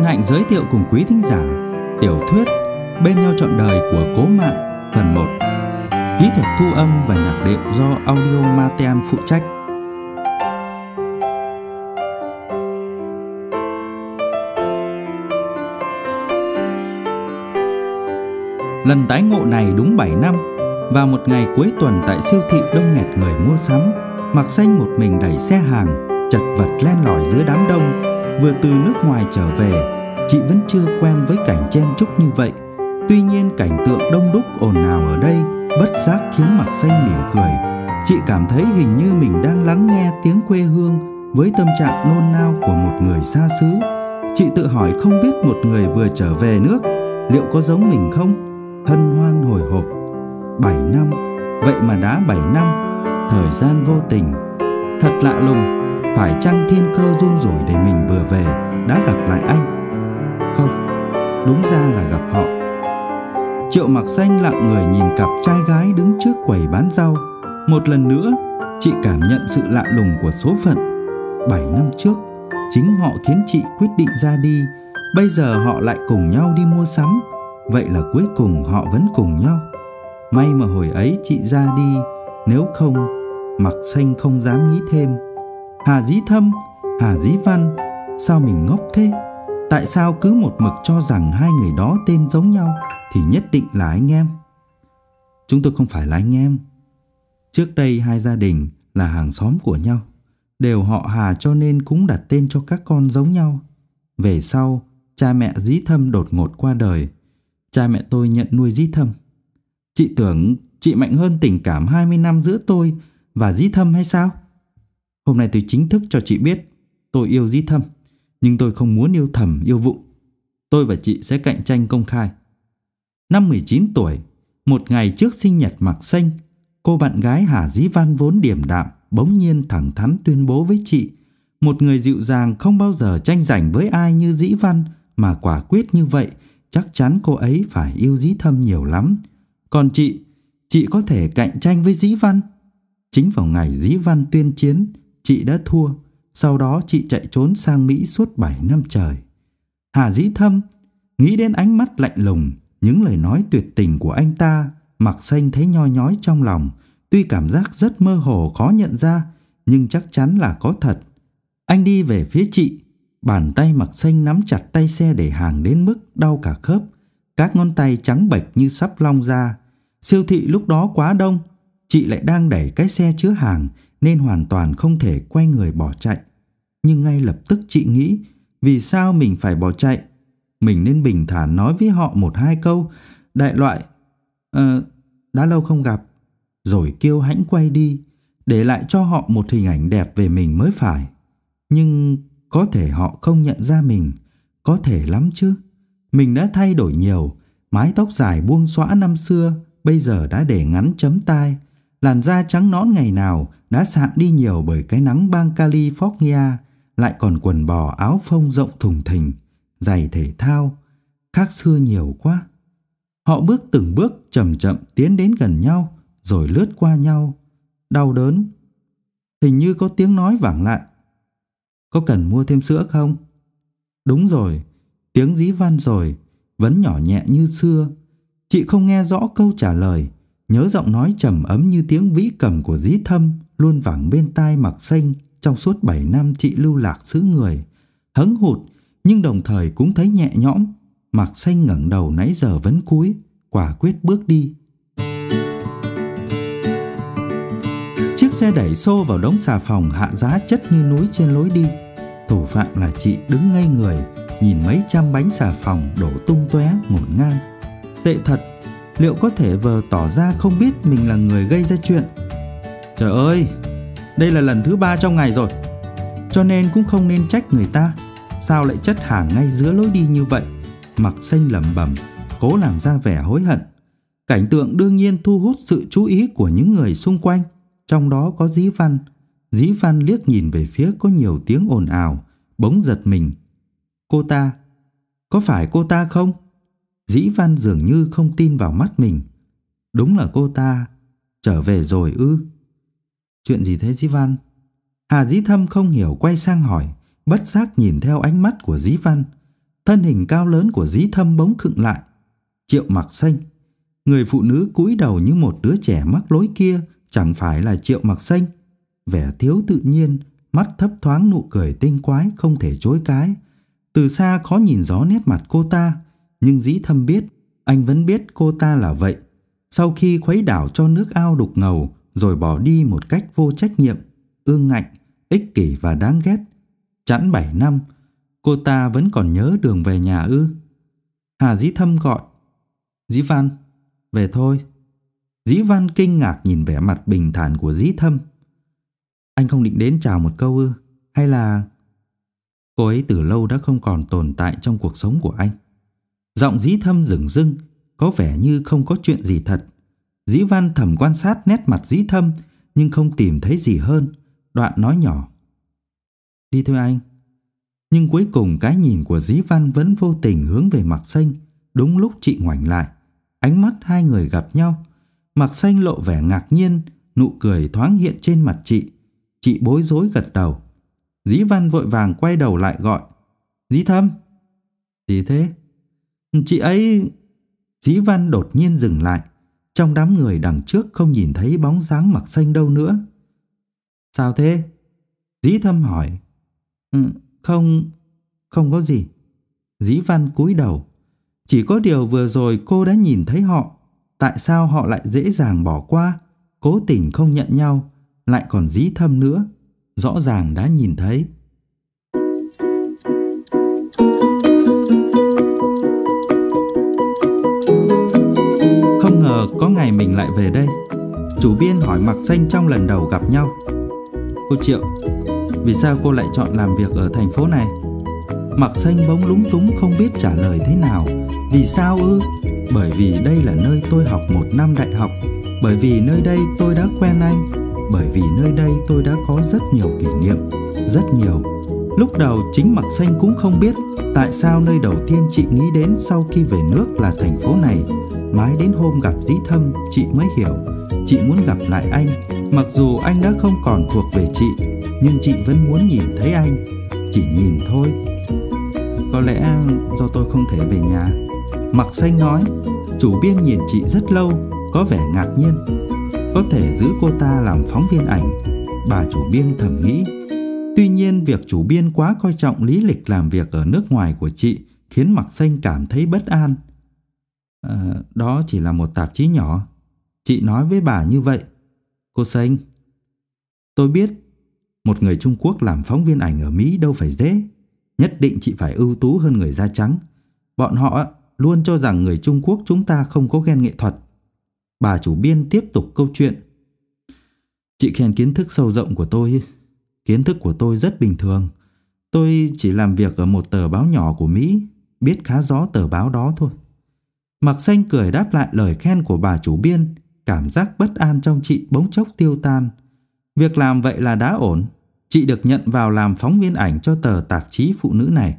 hạnh giới thiệu cùng quý thính giả tiểu thuyết Bên nhau trọn đời của Cố Mạn phần 1. Kỹ thuật thu âm và nhạc đệm do Audio Matean phụ trách. Lần tái ngộ này đúng 7 năm. Vào một ngày cuối tuần tại siêu thị đông nghẹt người mua sắm, Mạc Xanh một mình đẩy xe hàng, chật vật len lỏi giữa đám đông. Vừa từ nước ngoài trở về, chị vẫn chưa quen với cảnh chen chúc như vậy. Tuy nhiên cảnh tượng đông đúc ồn ào ở đây bất giác khiến Mạc Xanh mỉm cười. Chị cảm thấy hình như mình đang lắng nghe tiếng quê hương với tâm trạng nôn nao của một người xa xứ. Chị tự hỏi không biết một người vừa trở về nước liệu có giống mình không? Hân hoan hồi hộp. 7 năm, vậy mà đã 7 năm, thời gian vô tình. Thật lạ lùng, phải chăng thiên cơ run rủi để mình vừa về đã gặp lại anh? Không, đúng ra là gặp họ. Triệu Mạc Xanh lặng người nhìn cặp trai gái đứng trước quầy bán rau. Một lần nữa, chị cảm nhận sự lạ lùng của số phận. 7 năm trước, chính họ khiến chị quyết định ra đi. Bây giờ họ lại cùng nhau đi mua sắm. Vậy là cuối cùng họ vẫn cùng nhau. May mà hồi ấy chị ra đi, nếu không, Mạc Xanh không dám nghĩ thêm. Hà Dĩ Thâm, Hà Dĩ Văn, sao mình ngốc thế? Tại sao cứ một mực cho rằng hai người đó tên giống nhau thì nhất định là anh em? Chúng tôi không phải là anh em. Trước đây hai gia đình là hàng xóm của nhau, đều họ Hà cho nên cũng đặt tên cho các con giống nhau. Về sau, cha mẹ Dĩ Thâm đột ngột qua đời. Cha mẹ tôi nhận nuôi Dĩ Thâm. Chị tưởng chị mạnh hơn tình cảm 20 năm giữa tôi và Dĩ Thâm hay sao? Hôm nay tôi chính thức cho chị biết tôi yêu Dĩ Thâm, nhưng tôi không muốn yêu thầm yêu vụng. Tôi và chị sẽ cạnh tranh công khai. Năm 19 tuổi, một ngày trước sinh nhật Mạc Xanh, cô bạn gái Hà Dĩ Văn vốn điềm đạm bỗng nhiên thẳng thắn tuyên bố với chị, một người dịu dàng không bao giờ tranh giành với ai như Dĩ Văn mà quả quyết như vậy, chắc chắn cô ấy phải yêu Dĩ Thâm nhiều lắm. Còn chị có thể cạnh tranh với Dĩ Văn. Chính vào ngày Dĩ Văn tuyên chiến, chị đã thua. Sau đó chị chạy trốn sang Mỹ suốt 7 năm trời. Hà Dĩ Thâm, nghĩ đến ánh mắt lạnh lùng, những lời nói tuyệt tình của anh ta, Mạc Xanh thấy nhoi nhói trong lòng. Tuy cảm giác rất mơ hồ khó nhận ra, nhưng chắc chắn là có thật. Anh đi về phía chị, bàn tay Mạc Xanh nắm chặt tay xe để hàng đến mức đau cả khớp. Các ngón tay trắng bệch như sắp long ra. Siêu thị lúc đó quá đông, chị lại đang đẩy cái xe chứa hàng nên hoàn toàn không thể quay người bỏ chạy. Nhưng ngay lập tức chị nghĩ, vì sao mình phải bỏ chạy? Mình nên bình thản nói với họ một hai câu đại loại đã lâu không gặp, rồi kiêu hãnh quay đi, để lại cho họ một hình ảnh đẹp về mình mới phải. Nhưng có thể họ không nhận ra mình. Có thể lắm chứ. Mình đã thay đổi nhiều. Mái tóc dài buông xõa năm xưa bây giờ đã để ngắn chấm tai. Làn da trắng nõn ngày nào đã sạm đi nhiều bởi cái nắng bang California. Lại còn quần bò áo phông rộng thùng thình, giày thể thao. Khác xưa nhiều quá. Họ bước từng bước chậm chậm tiến đến gần nhau, rồi lướt qua nhau. Đau đớn. Hình như có tiếng nói vẳng lại. Có cần mua thêm sữa không? Đúng rồi, tiếng Dĩ Văn rồi, vẫn nhỏ nhẹ như xưa. Chị không nghe rõ câu trả lời, nhớ giọng nói trầm ấm như tiếng vĩ cầm của Dĩ Thâm luôn vẳng bên tai Mạc Xanh trong suốt 7 năm chị lưu lạc xứ người. Hững hụt nhưng đồng thời cũng thấy nhẹ nhõm. Mạc Xanh ngẩng đầu nãy giờ vẫn cúi, quả quyết bước đi. Chiếc xe đẩy xô vào đống xà phòng hạ giá chất như núi trên lối đi. Thủ phạm là chị đứng ngây người, nhìn mấy trăm bánh xà phòng đổ tung tóe ngổn ngang. Tệ thật, liệu có thể vờ tỏ ra không biết mình là người gây ra chuyện? Trời ơi, đây là lần thứ 3 trong ngày rồi, cho nên cũng không nên trách người ta. Sao lại chất hàng ngay giữa lối đi như vậy? Mạc Xanh lẩm bẩm, cố làm ra vẻ hối hận. Cảnh tượng đương nhiên thu hút sự chú ý của những người xung quanh, trong đó có Dĩ Văn. Dĩ Văn liếc nhìn về phía có nhiều tiếng ồn ào, bỗng giật mình. Cô ta, có phải cô ta không? Dĩ Văn dường như không tin vào mắt mình. Đúng là cô ta, trở về rồi ư? Chuyện gì thế Dĩ Văn? Hà Dĩ Thâm không hiểu quay sang hỏi, bất giác nhìn theo ánh mắt của Dĩ Văn. Thân hình cao lớn của Dí Thâm bỗng khựng lại. Triệu Mặc Xanh. Người phụ nữ cúi đầu như một đứa trẻ mắc lỗi kia chẳng phải là Triệu Mặc Xanh. Vẻ thiếu tự nhiên, mắt thấp thoáng nụ cười tinh quái không thể chối cãi. Từ xa khó nhìn rõ nét mặt cô ta, nhưng Dĩ Thâm biết, anh vẫn biết cô ta là vậy. Sau khi khuấy đảo cho nước ao đục ngầu rồi bỏ đi một cách vô trách nhiệm, ương ngạnh, ích kỷ và đáng ghét. Chẵn 7 năm, cô ta vẫn còn nhớ đường về nhà ư? Hà Dĩ Thâm gọi. Dĩ Văn, về thôi. Dĩ Văn kinh ngạc nhìn vẻ mặt bình thản của Dĩ Thâm. Anh không định đến chào một câu ư? Hay là... Cô ấy từ lâu đã không còn tồn tại trong cuộc sống của anh. Giọng Dĩ Thâm dửng dưng, có vẻ như không có chuyện gì thật. Dĩ Văn thầm quan sát nét mặt Dĩ Thâm nhưng không tìm thấy gì hơn. Đoạn nói nhỏ. Đi thôi anh. Nhưng cuối cùng cái nhìn của Dĩ Văn vẫn vô tình hướng về Mặc Xanh. Đúng lúc chị ngoảnh lại, ánh mắt hai người gặp nhau. Mặc Xanh lộ vẻ ngạc nhiên, nụ cười thoáng hiện trên mặt chị. Chị bối rối gật đầu. Dĩ Văn vội vàng quay đầu lại gọi. Dĩ Thâm. Gì thế? Chị ấy... Dĩ Văn đột nhiên dừng lại. Trong đám người đằng trước không nhìn thấy bóng dáng Mặc Xanh đâu nữa. Sao thế? Dĩ Thâm hỏi. Không có gì. Dĩ Văn cúi đầu. Chỉ có điều vừa rồi cô đã nhìn thấy họ. Tại sao họ lại dễ dàng bỏ qua, cố tình không nhận nhau? Lại còn Dĩ Thâm nữa, rõ ràng đã nhìn thấy. Không ngờ có ngày mình lại về đây. Chủ biên hỏi Mặc Xanh trong lần đầu gặp nhau. Cô Triệu, vì sao cô lại chọn làm việc ở thành phố này? Mặc Xanh bỗng lúng túng không biết trả lời thế nào. Vì sao ư? Bởi vì đây là nơi tôi học 1 năm đại học. Bởi vì nơi đây tôi đã quen anh. Bởi vì nơi đây tôi đã có rất nhiều kỷ niệm. Rất nhiều. Lúc đầu chính Mặc Xanh cũng không biết tại sao nơi đầu tiên chị nghĩ đến sau khi về nước là thành phố này. Mãi đến hôm gặp Dĩ Thâm chị mới hiểu. Chị muốn gặp lại anh. Mặc dù anh đã không còn thuộc về chị, nhưng chị vẫn muốn nhìn thấy anh. Chỉ nhìn thôi. Có lẽ do tôi không thể về nhà. Mặc Xanh nói. Chủ biên nhìn chị rất lâu, có vẻ ngạc nhiên. Có thể giữ cô ta làm phóng viên ảnh, bà chủ biên thầm nghĩ. Tuy nhiên việc chủ biên quá coi trọng lý lịch làm việc ở nước ngoài của chị khiến Mặc Xanh cảm thấy bất an. Đó chỉ là một tạp chí nhỏ. Chị nói với bà như vậy. Cô Xanh, tôi biết một người Trung Quốc làm phóng viên ảnh ở Mỹ đâu phải dễ. Nhất định chị phải ưu tú hơn người da trắng. Bọn họ luôn cho rằng người Trung Quốc chúng ta không có gen nghệ thuật. Bà chủ biên tiếp tục câu chuyện. Chị khen kiến thức sâu rộng của tôi. Kiến thức của tôi rất bình thường. Tôi chỉ làm việc ở một tờ báo nhỏ của Mỹ, biết khá rõ tờ báo đó thôi. Mặc Xanh cười đáp lại lời khen của bà chủ biên. Cảm giác bất an trong chị bỗng chốc tiêu tan. Việc làm vậy là đã ổn. Chị được nhận vào làm phóng viên ảnh cho tờ tạp chí phụ nữ này.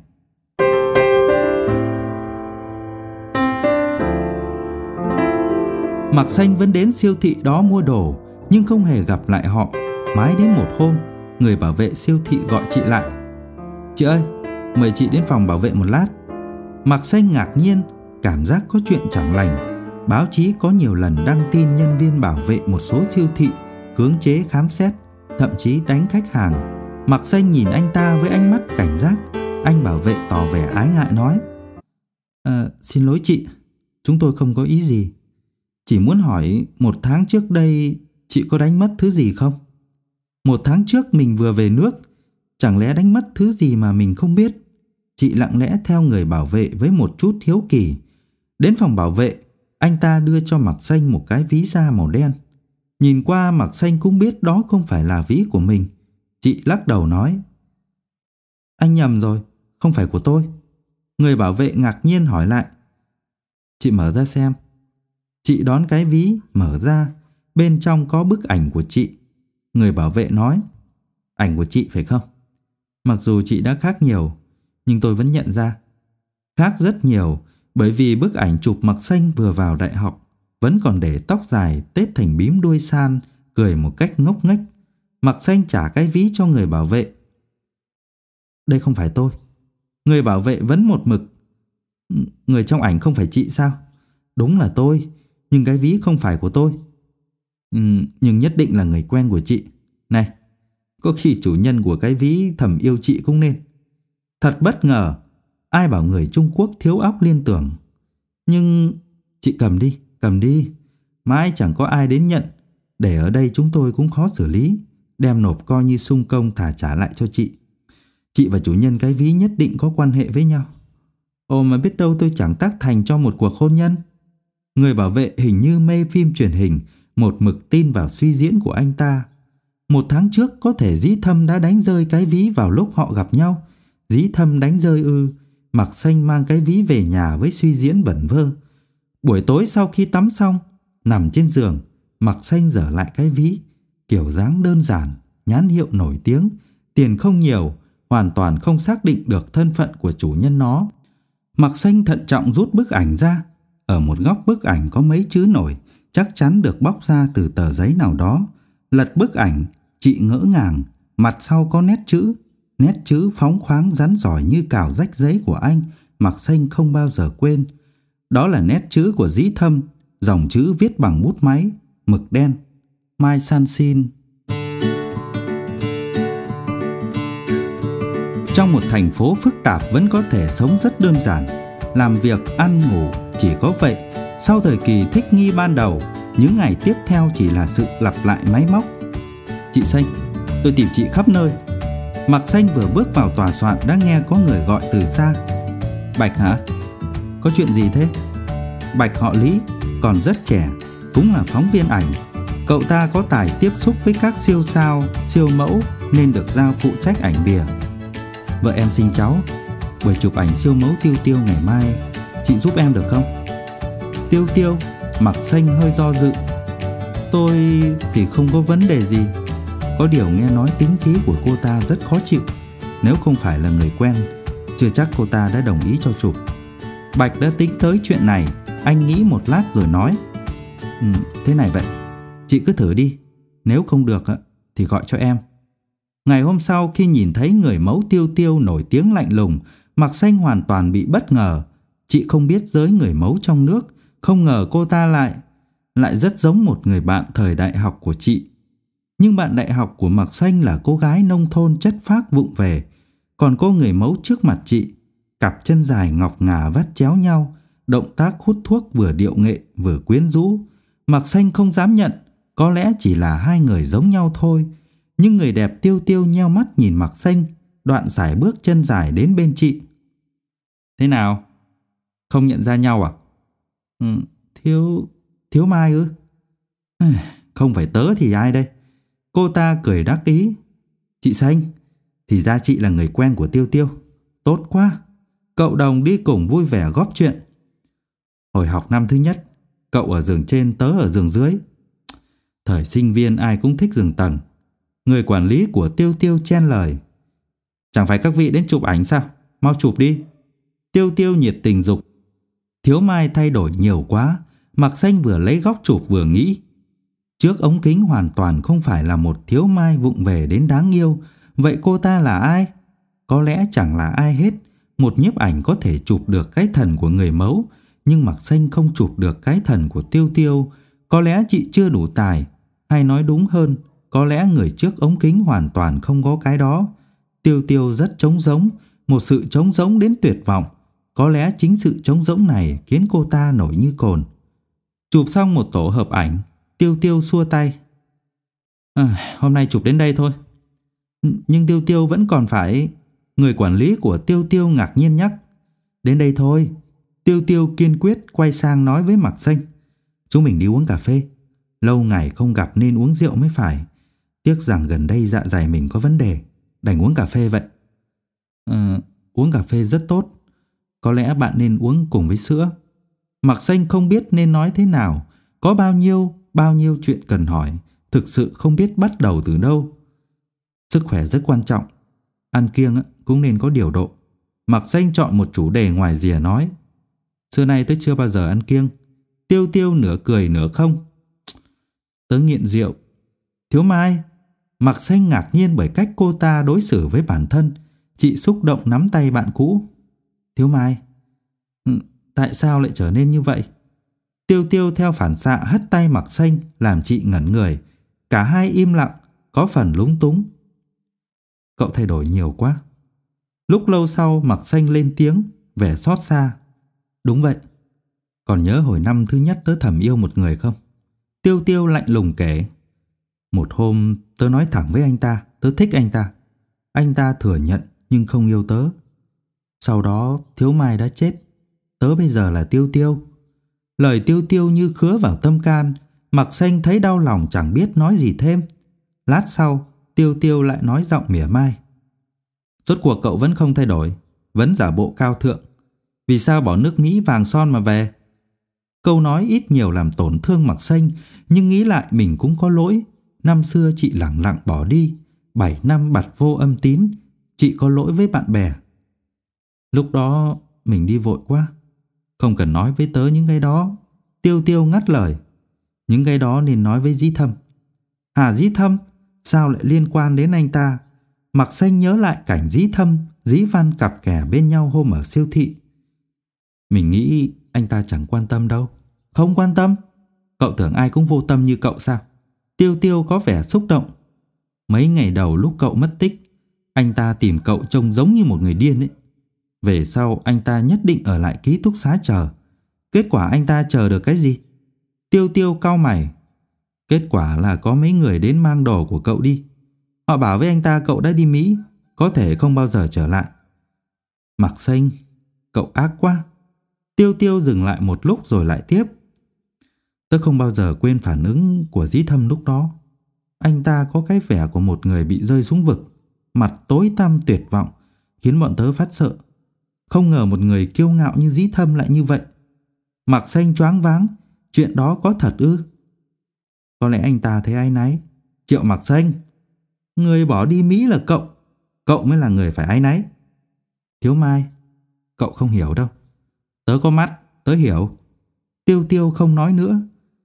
Mặc Xanh vẫn đến siêu thị đó mua đồ, nhưng không hề gặp lại họ. Mãi đến một hôm, người bảo vệ siêu thị gọi chị lại. Chị ơi, mời chị đến phòng bảo vệ một lát. Mặc Xanh ngạc nhiên, cảm giác có chuyện chẳng lành. Báo chí có nhiều lần đăng tin nhân viên bảo vệ một số siêu thị cưỡng chế khám xét, thậm chí đánh khách hàng. Mặc Xanh nhìn anh ta với ánh mắt cảnh giác. Anh bảo vệ tỏ vẻ ái ngại nói. Xin lỗi chị, chúng tôi không có ý gì. Chỉ muốn hỏi 1 tháng trước đây chị có đánh mất thứ gì không? 1 tháng trước mình vừa về nước, chẳng lẽ đánh mất thứ gì mà mình không biết? Chị lặng lẽ theo người bảo vệ với một chút hiếu kỳ. Đến phòng bảo vệ, anh ta đưa cho Mặc Xanh một cái ví da màu đen. Nhìn qua Mặc Xanh cũng biết đó không phải là ví của mình. Chị lắc đầu nói. Anh nhầm rồi, không phải của tôi. Người bảo vệ ngạc nhiên hỏi lại. Chị mở ra xem. Chị đón cái ví, mở ra. Bên trong có bức ảnh của chị. Người bảo vệ nói. Ảnh của chị phải không? Mặc dù chị đã khác nhiều, nhưng tôi vẫn nhận ra. Khác rất nhiều, bởi vì bức ảnh chụp Mặc Xanh vừa vào đại học, vẫn còn để tóc dài tết thành bím đuôi san, cười một cách ngốc nghếch. Mặc Xanh trả cái ví cho người bảo vệ. Đây không phải tôi. Người bảo vệ vẫn một mực, Người trong ảnh không phải chị sao? Đúng là tôi, nhưng cái ví không phải của tôi. Nhưng nhất định là người quen của chị. Này, có khi chủ nhân của cái ví thầm yêu chị cũng nên. Thật bất ngờ, ai bảo người Trung Quốc thiếu óc liên tưởng. Nhưng chị cầm đi. Mãi chẳng có ai đến nhận. Để ở đây chúng tôi cũng khó xử lý. Đem nộp coi như sung công thả trả lại cho chị. Chị và chủ nhân cái ví nhất định có quan hệ với nhau. Ồ, mà biết đâu tôi chẳng tác thành cho một cuộc hôn nhân. Người bảo vệ hình như mê phim truyền hình, một mực tin vào suy diễn của anh ta. 1 tháng trước có thể Dĩ Thâm đã đánh rơi cái ví vào lúc họ gặp nhau. Dĩ Thâm đánh rơi ư? Mặc Xanh mang cái ví về nhà với suy diễn vẩn vơ. Buổi tối sau khi tắm xong, nằm trên giường, Mặc Xanh dở lại cái ví. Kiểu dáng đơn giản, nhãn hiệu nổi tiếng, tiền không nhiều, hoàn toàn không xác định được thân phận của chủ nhân nó. Mặc Xanh thận trọng rút bức ảnh ra. Ở một góc bức ảnh có mấy chữ nổi, chắc chắn được bóc ra từ tờ giấy nào đó. Lật bức ảnh, chị ngỡ ngàng, mặt sau có nét chữ phóng khoáng rắn rỏi như cào rách giấy của anh, Mặc Xanh không bao giờ quên. Đó là nét chữ của Dĩ Thâm, dòng chữ viết bằng bút máy, mực đen. Mai San Xin. Trong một thành phố phức tạp vẫn có thể sống rất đơn giản, làm việc, ăn, ngủ, chỉ có vậy. Sau thời kỳ thích nghi ban đầu, những ngày tiếp theo chỉ là sự lặp lại máy móc. Chị Xanh, tôi tìm chị khắp nơi. Mặc Xanh vừa bước vào tòa soạn đã nghe có người gọi từ xa. Bạch hả? Có chuyện gì thế? Bạch họ Lý, còn rất trẻ, cũng là phóng viên ảnh. Cậu ta có tài tiếp xúc với các siêu sao, siêu mẫu nên được giao phụ trách ảnh bìa. Vợ em sinh cháu, buổi chụp ảnh siêu mẫu Tiêu Tiêu ngày mai, chị giúp em được không? Tiêu, Mặc Xanh hơi do dự. Tôi thì không có vấn đề gì. Có điều nghe nói tính khí của cô ta rất khó chịu. Nếu không phải là người quen, chưa chắc cô ta đã đồng ý cho chụp. Bạch đã tính tới chuyện này. Anh nghĩ một lát rồi nói, thế này vậy, chị cứ thử đi. Nếu không được thì gọi cho em. Ngày hôm sau khi nhìn thấy người mẫu Tiêu nổi tiếng lạnh lùng, Mặc Xanh hoàn toàn bị bất ngờ. Chị không biết giới người mẫu trong nước, không ngờ cô ta lại rất giống một người bạn thời đại học của chị. Nhưng bạn đại học của Mặc Xanh là cô gái nông thôn chất phác vụng về. Còn cô người mẫu trước mặt chị, cặp chân dài ngọc ngà vắt chéo nhau, động tác hút thuốc vừa điệu nghệ vừa quyến rũ. Mặc Xanh không dám nhận, có lẽ chỉ là hai người giống nhau thôi. Nhưng người đẹp Tiêu nheo mắt nhìn Mặc Xanh, đoạn sải bước chân dài đến bên chị. Thế nào? Không nhận ra nhau à? Thiếu Mai ư? Không phải tớ thì ai đây? Cô ta cười đắc ý. Chị Xanh, thì ra chị là người quen của Tiêu. Tốt quá, cậu đồng đi cùng vui vẻ góp chuyện. Hồi học năm thứ nhất, cậu ở giường trên, tớ ở giường dưới. Thời sinh viên ai cũng thích giường tầng. Người quản lý của Tiêu chen lời. Chẳng phải các vị đến chụp ảnh sao? Mau chụp đi. Tiêu nhiệt tình dục. Thiếu Mai thay đổi nhiều quá. Mặc Xanh vừa lấy góc chụp vừa nghĩ. Trước ống kính hoàn toàn không phải là một Thiếu Mai vụng về đến đáng yêu. Vậy cô ta là ai? Có lẽ chẳng là ai hết. Một nhiếp ảnh có thể chụp được cái thần của người mẫu, nhưng Mặc Xanh không chụp được cái thần của Tiêu. Có lẽ chị chưa đủ tài, hay nói đúng hơn, có lẽ người trước ống kính hoàn toàn không có cái đó. Tiêu rất trống rỗng, một sự trống rỗng đến tuyệt vọng. Có lẽ chính sự trống rỗng này khiến cô ta nổi như cồn. Chụp xong một tổ hợp ảnh, Tiêu xua tay. Hôm nay chụp đến đây thôi. Nhưng Tiêu vẫn còn phải... Người quản lý của Tiêu ngạc nhiên nhắc. Đến đây thôi. Tiêu kiên quyết quay sang nói với Mặc Xanh. Chúng mình đi uống cà phê. Lâu ngày không gặp nên uống rượu mới phải. Tiếc rằng gần đây dạ dày mình có vấn đề, đành uống cà phê vậy. Uống cà phê rất tốt. Có lẽ bạn nên uống cùng với sữa. Mặc Xanh không biết nên nói thế nào. Có bao nhiêu chuyện cần hỏi. Thực sự không biết bắt đầu từ đâu. Sức khỏe rất quan trọng. Ăn kiêng cũng nên có điều độ. Mặc Xanh chọn một chủ đề ngoài rìa nói. Xưa nay tớ chưa bao giờ ăn kiêng. Tiêu nửa cười nửa không. Tớ nghiện rượu. Thiếu Mai. Mặc Xanh ngạc nhiên bởi cách cô ta đối xử với bản thân. Chị xúc động nắm tay bạn cũ. Thiếu Mai, Tại sao lại trở nên như vậy? Tiêu Tiêu theo phản xạ hất tay Mạc Xanh làm chị ngẩn người. Cả hai im lặng, có phần lúng túng. Cậu thay đổi nhiều quá. Lúc lâu sau Mạc Xanh lên tiếng, vẻ xót xa. Đúng vậy. Còn nhớ hồi năm thứ nhất tớ thầm yêu một người không? Tiêu Tiêu lạnh lùng kể. Một hôm tớ nói thẳng với anh ta, tớ thích anh ta. Anh ta thừa nhận nhưng không yêu tớ. Sau đó Thiếu Mai đã chết. Tớ bây giờ là Tiêu Tiêu. Lời Tiêu Tiêu như khứa vào tâm can. Mạc Xanh thấy đau lòng chẳng biết nói gì thêm. Lát sau Tiêu Tiêu lại nói giọng mỉa mai. Rốt cuộc cậu vẫn không thay đổi, vẫn giả bộ cao thượng. Vì sao bỏ nước Mỹ vàng son mà về? Câu nói ít nhiều làm tổn thương Mạc Xanh, nhưng nghĩ lại mình cũng có lỗi. Năm xưa chị lẳng lặng bỏ đi, 7 năm bặt vô âm tín. Chị có lỗi với bạn bè. Lúc đó mình đi vội quá. Không cần nói với tớ những cái đó. Tiêu Tiêu ngắt lời. Những cái đó nên nói với Dĩ Thâm. Hả, Dĩ Thâm? Sao lại liên quan đến anh ta? Mạc Xanh nhớ lại cảnh Dĩ Thâm, Dĩ Văn cặp kè bên nhau hôm ở siêu thị. Mình nghĩ anh ta chẳng quan tâm đâu. Không quan tâm? Cậu tưởng ai cũng vô tâm như cậu sao? Tiêu Tiêu có vẻ xúc động. Mấy ngày đầu lúc cậu mất tích, anh ta tìm cậu trông giống như một người điên ấy. Về sau anh ta nhất định ở lại ký túc xá chờ. Kết quả anh ta chờ được cái gì? Tiêu Tiêu cau mày. Kết quả là có mấy người đến mang đồ của cậu đi. Họ bảo với anh ta cậu đã đi Mỹ, có thể không bao giờ trở lại. Mạc Xanh, cậu ác quá. Tiêu Tiêu dừng lại một lúc rồi lại tiếp. Tớ không bao giờ quên phản ứng của Dĩ Thâm lúc đó. Anh ta có cái vẻ của một người bị rơi xuống vực, mặt tối tăm tuyệt vọng, khiến bọn tớ phát sợ. Không ngờ một người kiêu ngạo như Dĩ Thâm lại như vậy. Mạc Xanh choáng váng. Chuyện đó có thật ư? Có lẽ anh ta thấy áy náy. Triệu Mạc Xanh, người bỏ đi Mỹ là cậu. Cậu mới là người phải áy náy. Thiếu Mai, cậu không hiểu đâu. Tớ có mắt, tớ hiểu. Tiêu Tiêu không nói nữa.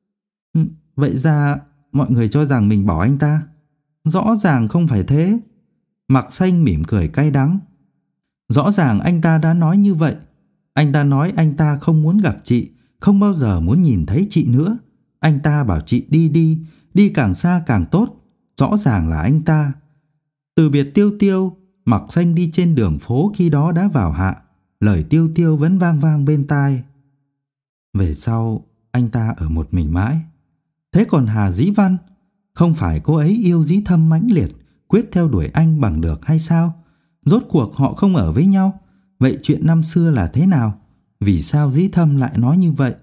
Vậy ra mọi người cho rằng mình bỏ anh ta. Rõ ràng không phải thế. Mạc Xanh mỉm cười cay đắng. Rõ ràng anh ta đã nói như vậy. Anh ta nói anh ta không muốn gặp chị, không bao giờ muốn nhìn thấy chị nữa. Anh ta bảo chị đi càng xa càng tốt. Rõ ràng là anh ta. Từ biệt Tiêu Tiêu, Mạc Xanh đi trên đường phố khi đó đã vào hạ. Lời Tiêu Tiêu vẫn vang vang bên tai. Về sau anh ta ở một mình mãi. Thế còn Hà Dĩ Văn, không phải cô ấy yêu Dĩ Thâm mãnh liệt, quyết theo đuổi anh bằng được hay sao? Rốt cuộc họ không ở với nhau. Vậy chuyện năm xưa là thế nào? Vì sao Dĩ Thâm lại nói như vậy?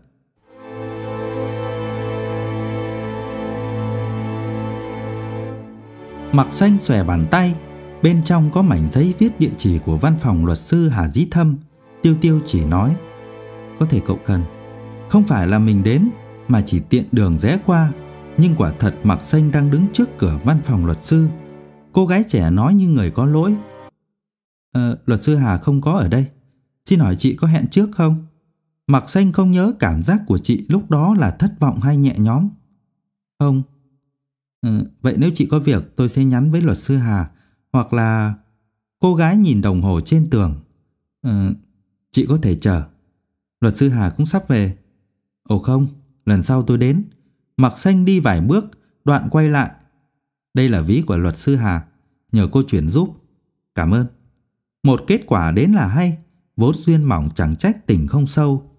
Mạc Xanh xòe bàn tay. Bên trong có mảnh giấy viết địa chỉ của văn phòng luật sư Hà Dĩ Thâm. Tiêu Tiêu chỉ nói, có thể cậu cần. Không phải là mình đến, mà chỉ tiện đường rẽ qua. Nhưng quả thật Mạc Xanh đang đứng trước cửa văn phòng luật sư. Cô gái trẻ nói như người có lỗi. Luật sư Hà không có ở đây. Xin hỏi chị có hẹn trước không? Mạc Xanh không nhớ cảm giác của chị lúc đó là thất vọng hay nhẹ nhõm. Không. Vậy nếu chị có việc tôi sẽ nhắn với luật sư Hà. Hoặc là... Cô gái nhìn đồng hồ trên tường. Chị có thể chờ. Luật sư Hà cũng sắp về. Ồ không, lần sau tôi đến. Mạc Xanh đi vài bước, đoạn quay lại. Đây là ví của luật sư Hà, nhờ cô chuyển giúp. Cảm ơn. Một kết quả đến là hay. Vốn duyên mỏng chẳng trách tình không sâu.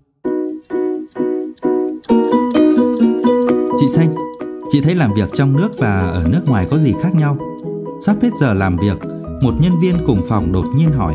Chị Xanh, chị thấy làm việc trong nước và ở nước ngoài có gì khác nhau? Sắp hết giờ làm việc, một nhân viên cùng phòng đột nhiên hỏi.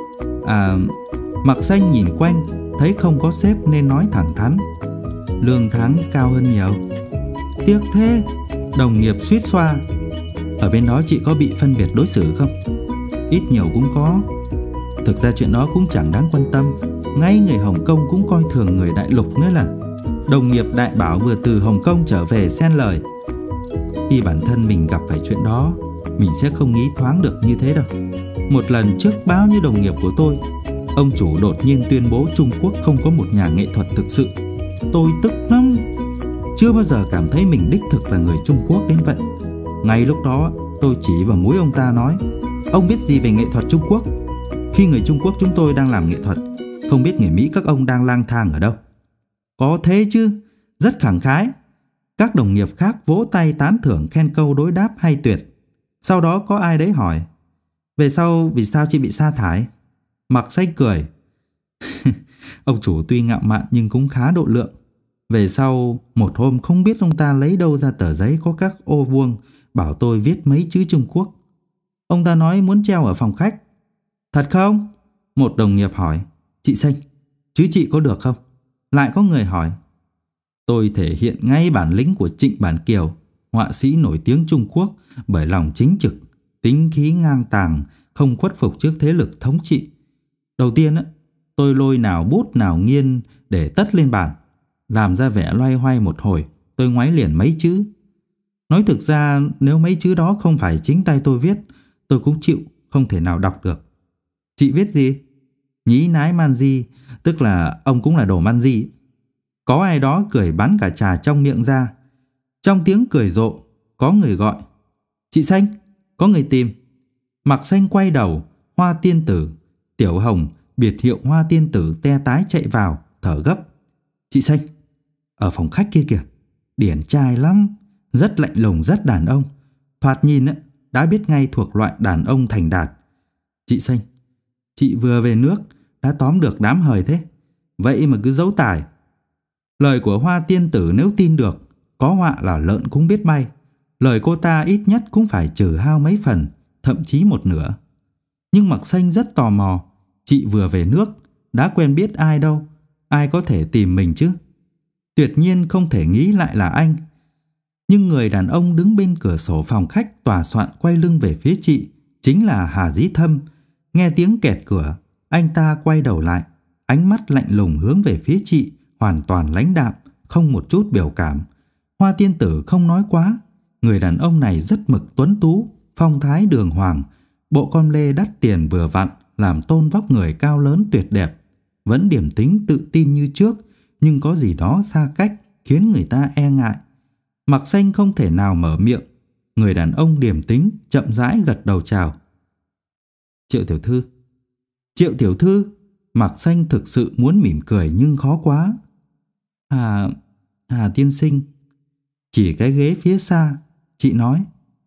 Mạc Xanh nhìn quanh, thấy không có sếp nên nói thẳng thắn. Lương tháng cao hơn nhiều. Tiếc thế. Đồng nghiệp suýt xoa. Ở bên đó chị có bị phân biệt đối xử không? Ít nhiều cũng có. Thực ra chuyện đó cũng chẳng đáng quan tâm. Ngay người Hồng Kông cũng coi thường người Đại Lục nữa là. Đồng nghiệp Đại Bảo vừa từ Hồng Kông trở về xen lời. Khi bản thân mình gặp phải chuyện đó, mình sẽ không nghĩ thoáng được như thế đâu. Một lần trước bao nhiêu đồng nghiệp của tôi, ông chủ đột nhiên tuyên bố Trung Quốc không có một nhà nghệ thuật thực sự. Tôi tức lắm. Chưa bao giờ cảm thấy mình đích thực là người Trung Quốc đến vậy. Ngay lúc đó tôi chỉ vào mũi ông ta nói, ông biết gì về nghệ thuật Trung Quốc? Khi người Trung Quốc chúng tôi đang làm nghệ thuật, Không biết người Mỹ các ông đang lang thang ở đâu? Có thế chứ, rất khẳng khái. Các đồng nghiệp khác vỗ tay tán thưởng khen câu đối đáp hay tuyệt. Sau đó có ai đấy hỏi: về sau vì sao chị bị sa thải? Mặc Xanh cười. Ông chủ tuy ngạo mạn nhưng cũng khá độ lượng. Về sau một hôm không biết ông ta lấy đâu ra tờ giấy có các ô vuông, bảo tôi viết mấy chữ Trung Quốc. Ông ta nói muốn treo ở phòng khách. Thật không? Một đồng nghiệp hỏi. Chị Xanh, chứ chị có được không? Lại có người hỏi. Tôi thể hiện ngay bản lĩnh của Trịnh Bản Kiều, họa sĩ nổi tiếng Trung Quốc bởi lòng chính trực, tính khí ngang tàng, không khuất phục trước thế lực thống trị. Đầu tiên tôi lôi nào bút nào nghiên để tất lên bàn, làm ra vẻ loay hoay một hồi, tôi ngoáy liền mấy chữ. Nói thực ra nếu mấy chữ đó không phải chính tay tôi viết, tôi cũng chịu không thể nào đọc được. Chị viết gì? Nhí nái man di, tức là ông cũng là đồ man di. Có ai đó cười bắn cả trà trong miệng ra. Trong tiếng cười rộ, có người gọi. Chị Xanh, có người tìm. Mặc Xanh quay đầu, Hoa Tiên Tử, Tiểu Hồng, biệt hiệu Hoa Tiên Tử te tái chạy vào, thở gấp. Chị Xanh, ở phòng khách kia kìa, điển trai lắm, rất lạnh lùng, rất đàn ông. Thoạt nhìn đã biết ngay thuộc loại đàn ông thành đạt. Chị Xanh, chị vừa về nước đã tóm được đám hời thế, vậy mà cứ giấu tài. Lời của Hoa Tiên Tử nếu tin được, có họa là lợn cũng biết bay. Lời cô ta ít nhất cũng phải trừ hao mấy phần, thậm chí một nửa. Nhưng Mặc Xanh rất tò mò. Chị vừa về nước, đã quen biết ai đâu, ai có thể tìm mình chứ? Tuyệt nhiên không thể nghĩ lại là anh. Nhưng người đàn ông đứng bên cửa sổ phòng khách tòa soạn quay lưng về phía chị chính là Hà Dĩ Thâm. Nghe tiếng kẹt cửa, anh ta quay đầu lại, ánh mắt lạnh lùng hướng về phía chị, hoàn toàn lãnh đạm, không một chút biểu cảm. Hoa Tiên Tử không nói quá. Người đàn ông này rất mực tuấn tú, phong thái đường hoàng, bộ com lê đắt tiền vừa vặn làm tôn vóc người cao lớn tuyệt đẹp. Vẫn điềm tĩnh tự tin như trước, nhưng có gì đó xa cách khiến người ta e ngại. Mặc Xanh không thể nào mở miệng. Người đàn ông điềm tĩnh chậm rãi gật đầu chào. Triệu tiểu thư. Triệu tiểu thư. Mặc Xanh thực sự muốn mỉm cười nhưng khó quá. Hà tiên sinh. Chỉ cái ghế phía xa, chị nói.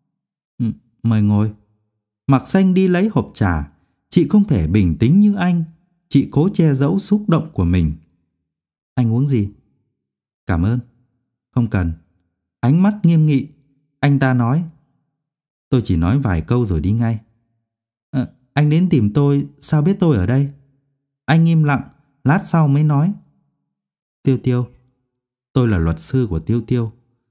Mời ngồi. Mặc Xanh đi lấy hộp trà. Chị không thể bình tĩnh như anh. Chị cố che giấu xúc động của mình. Anh uống gì? Cảm ơn. Không cần. Ánh mắt nghiêm nghị, anh ta nói. Tôi chỉ nói vài câu rồi đi ngay. Anh đến tìm tôi, sao biết tôi ở đây? Anh im lặng, lát sau mới nói. Tiêu Tiêu. Tôi là luật sư của Tiêu Tiêu.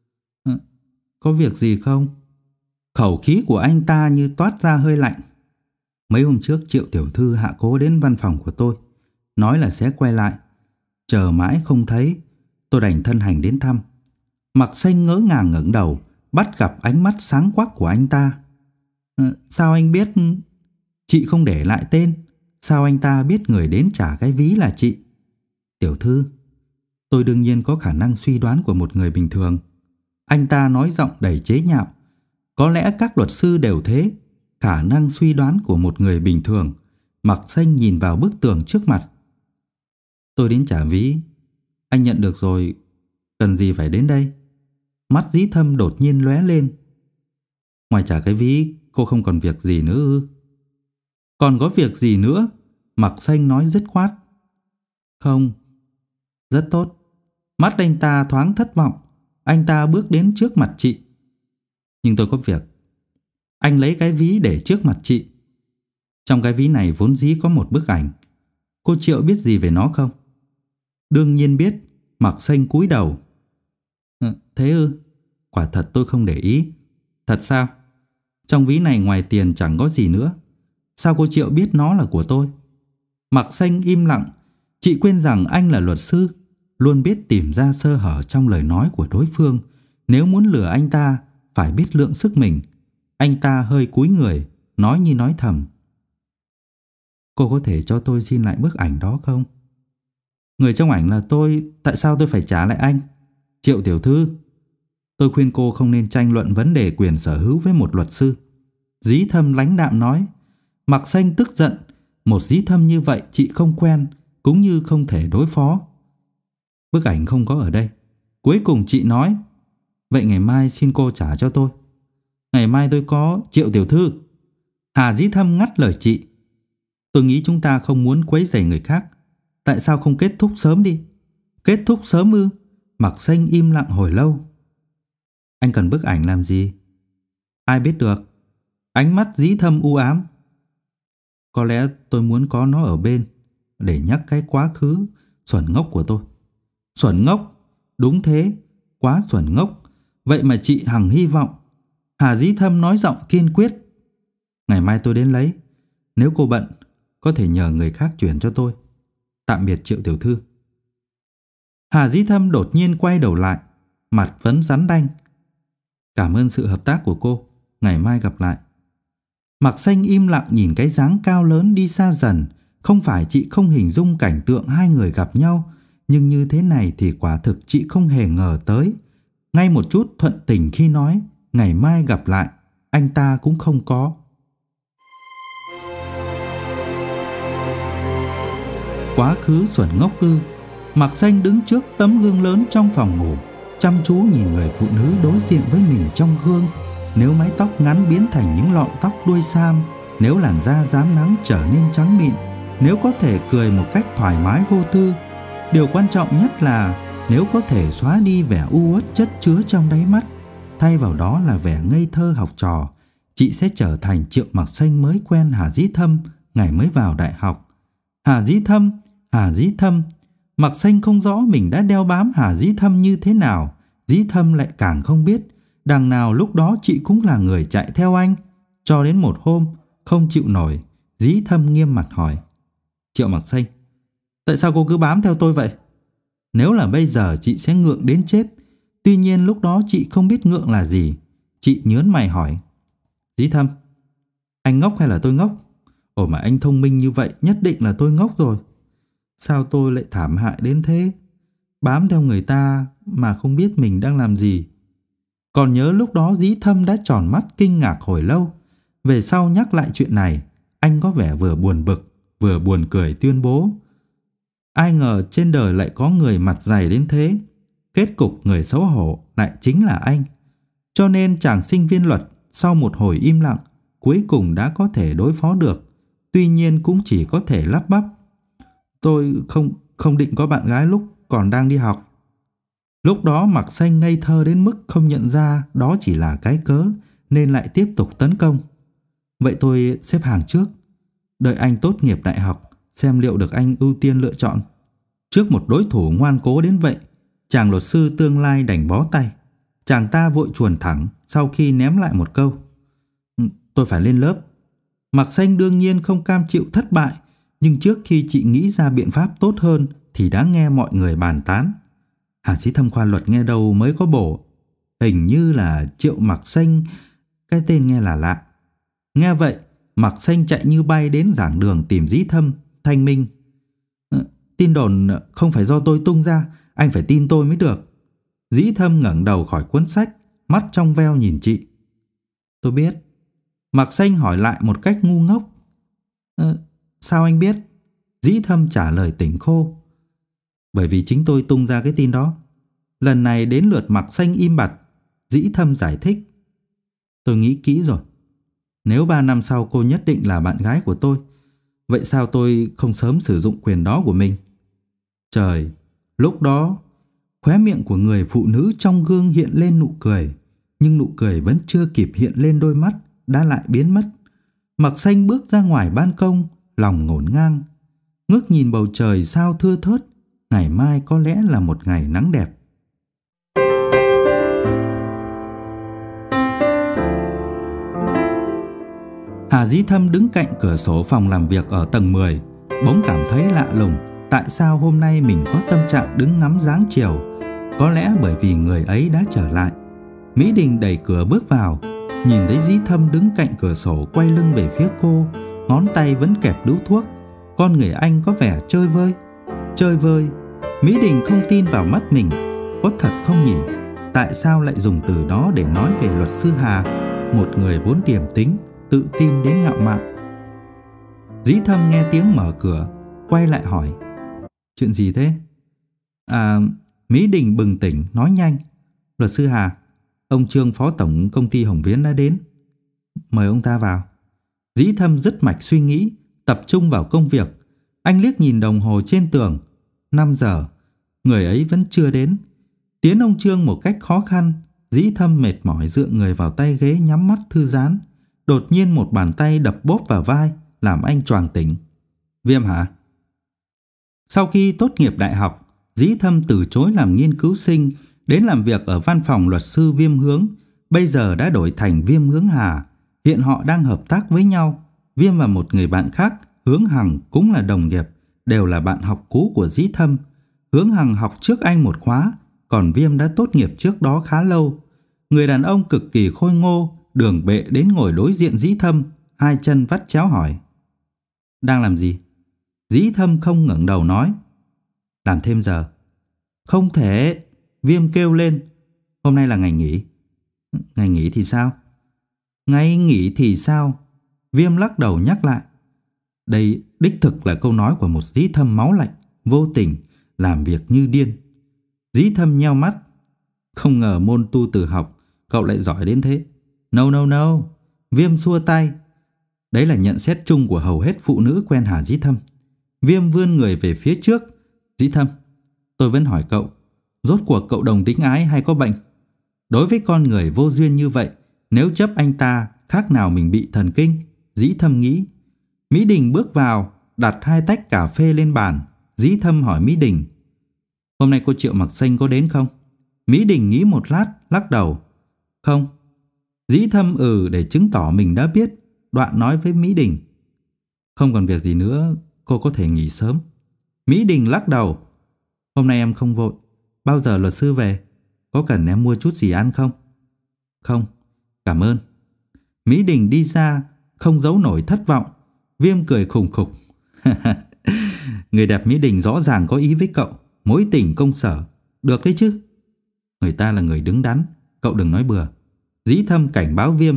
Có việc gì không? Khẩu khí của anh ta như toát ra hơi lạnh. Mấy hôm trước Triệu tiểu thư hạ cố đến văn phòng của tôi, nói là sẽ quay lại. Chờ mãi không thấy, tôi đành thân hành đến thăm. Mặc Xanh ngỡ ngàng ngẩng đầu, bắt gặp ánh mắt sáng quắc của anh ta. Sao anh biết? Chị không để lại tên. Sao anh ta biết người đến trả cái ví là chị? Tiểu thư, tôi đương nhiên có khả năng suy đoán của một người bình thường. Anh ta nói giọng đầy chế nhạo. Có lẽ các luật sư đều thế. Khả năng suy đoán của một người bình thường. Mặc Xanh nhìn vào bức tường trước mặt. Tôi đến trả ví. Anh nhận được rồi, cần gì phải đến đây? Mắt Dĩ Thâm đột nhiên lóe lên. Ngoài trả cái ví, cô không còn việc gì nữa ư? Còn có việc gì nữa? Mặc Xanh nói dứt khoát. Không. Rất tốt. Mắt anh ta thoáng thất vọng. Anh ta bước đến trước mặt chị. Nhưng tôi có việc. Anh lấy cái ví để trước mặt chị. Trong cái ví này vốn dĩ có một bức ảnh. Cô Triệu biết gì về nó không? Đương nhiên biết. Mặc Xanh cúi đầu. Thế ư? Quả thật tôi không để ý. Thật sao? Trong ví này ngoài tiền chẳng có gì nữa. Sao cô Triệu biết nó là của tôi? Mặc Xanh im lặng. Chị quên rằng anh là luật sư, luôn biết tìm ra sơ hở trong lời nói của đối phương. Nếu muốn lừa anh ta, phải biết lượng sức mình. Anh ta hơi cúi người, nói như nói thầm. Cô có thể cho tôi xin lại bức ảnh đó không? Người trong ảnh là tôi, tại sao tôi phải trả lại anh? Triệu tiểu thư, tôi khuyên cô không nên tranh luận vấn đề quyền sở hữu với một luật sư. Dĩ Thâm lãnh đạm nói. Mặc Xanh tức giận. Một Dĩ Thâm như vậy chị không quen. cũng như không thể đối phó. Bức ảnh không có ở đây. Cuối cùng chị nói, vậy ngày mai xin cô trả cho tôi. Ngày mai tôi có, Triệu tiểu thư. Hà Dĩ Thâm ngắt lời chị. Tôi nghĩ chúng ta không muốn quấy rầy người khác. Tại sao không kết thúc sớm đi? Kết thúc sớm ư? Mạc Xanh im lặng hồi lâu. Anh cần bức ảnh làm gì? Ai biết được. Ánh mắt Dĩ Thâm u ám. Có lẽ tôi muốn có nó ở bên để nhắc cái quá khứ xuẩn ngốc của tôi. Xuẩn ngốc? Đúng thế, quá xuẩn ngốc. Vậy mà chị hằng hy vọng. Hà Dĩ Thâm nói giọng kiên quyết. Ngày mai tôi đến lấy. Nếu cô bận, có thể nhờ người khác chuyển cho tôi. Tạm biệt Triệu tiểu thư. Hà Dĩ Thâm đột nhiên quay đầu lại, mặt vẫn rắn đanh. Cảm ơn sự hợp tác của cô. Ngày mai gặp lại. Mạc Xanh im lặng nhìn cái dáng cao lớn đi xa dần. Không phải chị không hình dung cảnh tượng hai người gặp nhau, nhưng như thế này thì quả thực chị không hề ngờ tới. Ngay một chút thuận tình khi nói ngày mai gặp lại, anh ta cũng không có. Quá khứ xuẩn ngốc ư? Mạc Xanh đứng trước tấm gương lớn trong phòng ngủ, chăm chú nhìn người phụ nữ đối diện với mình trong gương. Nếu mái tóc ngắn biến thành những lọn tóc đuôi sam, nếu làn da rám nắng trở nên trắng mịn, nếu có thể cười một cách thoải mái vô tư, điều quan trọng nhất là nếu có thể xóa đi vẻ u uất chất chứa trong đáy mắt, thay vào đó là vẻ ngây thơ học trò, chị sẽ trở thành Triệu Mạc Xanh mới quen Hà Dĩ Thâm ngày mới vào đại học. Hà Dĩ Thâm, Hà Dĩ Thâm. Mạc Xanh không rõ mình đã đeo bám Hà Dĩ Thâm như thế nào. Dĩ Thâm lại càng không biết. Đằng nào lúc đó chị cũng là người chạy theo anh. Cho đến một hôm, không chịu nổi, Dĩ Thâm nghiêm mặt hỏi. Triệu Mạc Xanh, tại sao cô cứ bám theo tôi vậy? Nếu là bây giờ chị sẽ ngượng đến chết. Tuy nhiên lúc đó chị không biết ngượng là gì. Chị nhớn mày hỏi. Dĩ Thâm, anh ngốc hay là tôi ngốc? Ồ mà anh thông minh như vậy, nhất định là tôi ngốc rồi. Sao tôi lại thảm hại đến thế? Bám theo người ta mà không biết mình đang làm gì. Còn nhớ lúc đó Dĩ Thâm đã tròn mắt kinh ngạc hồi lâu. Về sau nhắc lại chuyện này, anh có vẻ vừa buồn bực, vừa buồn cười tuyên bố. Ai ngờ trên đời lại có người mặt dày đến thế. Kết cục người xấu hổ lại chính là anh. Cho nên chàng sinh viên luật sau một hồi im lặng, cuối cùng đã có thể đối phó được. Tuy nhiên cũng chỉ có thể lắp bắp. Tôi không định có bạn gái lúc còn đang đi học. Lúc đó Mạc Xanh ngây thơ đến mức không nhận ra đó chỉ là cái cớ, nên lại tiếp tục tấn công. Vậy tôi xếp hàng trước, đợi anh tốt nghiệp đại học, xem liệu được anh ưu tiên lựa chọn. Trước một đối thủ ngoan cố đến vậy, chàng luật sư tương lai đành bó tay. Chàng ta vội chuồn thẳng sau khi ném lại một câu. Tôi phải lên lớp. Mạc Xanh đương nhiên không cam chịu thất bại, nhưng trước khi chị nghĩ ra biện pháp tốt hơn thì đã nghe mọi người bàn tán. Hà Dĩ Thâm khoa luật nghe đâu mới có bổ. Hình như là Triệu Mạc Xanh, cái tên nghe là lạ. Nghe vậy, Mạc Xanh chạy như bay đến giảng đường tìm Dĩ Thâm, thanh minh. Tin đồn không phải do tôi tung ra, anh phải tin tôi mới được. Dĩ Thâm ngẩng đầu khỏi cuốn sách, mắt trong veo nhìn chị. Tôi biết. Mạc Xanh hỏi lại một cách ngu ngốc. Sao anh biết? Dĩ Thâm trả lời tỉnh khô. Bởi vì chính tôi tung ra cái tin đó. Lần này đến lượt Mạc Xanh im bặt. Dĩ Thâm giải thích. Tôi nghĩ kỹ rồi. Nếu 3 năm sau cô nhất định là bạn gái của tôi, vậy sao tôi không sớm sử dụng quyền đó của mình? Trời, lúc đó khóe miệng của người phụ nữ trong gương hiện lên nụ cười, nhưng nụ cười vẫn chưa kịp hiện lên đôi mắt đã lại biến mất. Mạc Xanh bước ra ngoài ban công, lòng ngổn ngang, ngước nhìn bầu trời sao thưa thớt. Ngày mai có lẽ là một ngày nắng đẹp. Hà Dĩ Thâm đứng cạnh cửa sổ phòng làm việc ở tầng 10, bỗng cảm thấy lạ lùng. Tại sao hôm nay mình có tâm trạng đứng ngắm dáng chiều? Có lẽ bởi vì người ấy đã trở lại. Mỹ Đình đẩy cửa bước vào, nhìn thấy Dĩ Thâm đứng cạnh cửa sổ quay lưng về phía cô, ngón tay vẫn kẹp điếu thuốc. Con người anh có vẻ chơi vơi. Chơi vơi. Mỹ Đình không tin vào mắt mình. Có thật không nhỉ? Tại sao lại dùng từ đó để nói về luật sư Hà, một người vốn điềm tĩnh, tự tin đến ngạo mạn? Dĩ Thâm nghe tiếng mở cửa, quay lại hỏi. Chuyện gì thế? À, Mỹ Đình bừng tỉnh nói nhanh. Luật sư Hà, ông Trương phó tổng công ty Hồng Viễn đã đến. Mời ông ta vào. Dĩ Thâm dứt mạch suy nghĩ, tập trung vào công việc. Anh liếc nhìn đồng hồ trên tường. 5 giờ, người ấy vẫn chưa đến. Tiến ông Trương một cách khó khăn. Dĩ Thâm mệt mỏi dựa người vào tay ghế nhắm mắt thư giãn. Đột nhiên một bàn tay đập bốp vào vai, làm anh choàng tỉnh. Viêm hả? Sau khi tốt nghiệp đại học, Dĩ Thâm từ chối làm nghiên cứu sinh, đến làm việc ở văn phòng luật sư Viêm Hướng, bây giờ đã đổi thành Viêm Hướng Hà. Hiện họ đang hợp tác với nhau. Viêm và một người bạn khác, Hướng Hằng, cũng là đồng nghiệp, đều là bạn học cũ của Dĩ Thâm. Hướng Hằng học trước anh một khóa, còn Viêm đã tốt nghiệp trước đó khá lâu. Người đàn ông cực kỳ khôi ngô, đường bệ đến ngồi đối diện Dĩ Thâm, hai chân vắt chéo hỏi. Đang làm gì? Dĩ Thâm không ngẩng đầu nói. Làm thêm giờ. Không thể. Viêm kêu lên. Hôm nay là ngày nghỉ. Ngày nghỉ thì sao? Ngày nghỉ thì sao? Viêm lắc đầu nhắc lại. Đây đích thực là câu nói của một Dĩ Thâm máu lạnh, vô tình, làm việc như điên. Dĩ Thâm nheo mắt. Không ngờ môn tu tử học cậu lại giỏi đến thế. No. Viêm xua tay. Đấy là nhận xét chung của hầu hết phụ nữ quen Hà Dĩ Thâm. Viêm vươn người về phía trước. Dĩ Thâm, tôi vẫn hỏi cậu, rốt cuộc cậu đồng tính ái hay có bệnh? Đối với con người vô duyên như vậy, nếu chấp anh ta, khác nào mình bị thần kinh. Dĩ Thâm nghĩ. Mỹ Đình bước vào, đặt 2 tách cà phê lên bàn. Dĩ Thâm hỏi Mỹ Đình. Hôm nay cô Triệu Mặc Xanh có đến không? Mỹ Đình nghĩ một lát, lắc đầu. Không. Dĩ Thâm để chứng tỏ mình đã biết, đoạn nói với Mỹ Đình. Không còn việc gì nữa, cô có thể nghỉ sớm. Mỹ Đình lắc đầu. Hôm nay em không vội. Bao giờ luật sư về? Có cần em mua chút gì ăn không? Không, cảm ơn. Mỹ Đình đi ra, không giấu nổi thất vọng. Viêm cười khùng khục. Người đẹp Mỹ Đình rõ ràng có ý với cậu, mối tình công sở. Được đấy chứ. Người ta là người đứng đắn, cậu đừng nói bừa. Dĩ Thâm cảnh báo Viêm.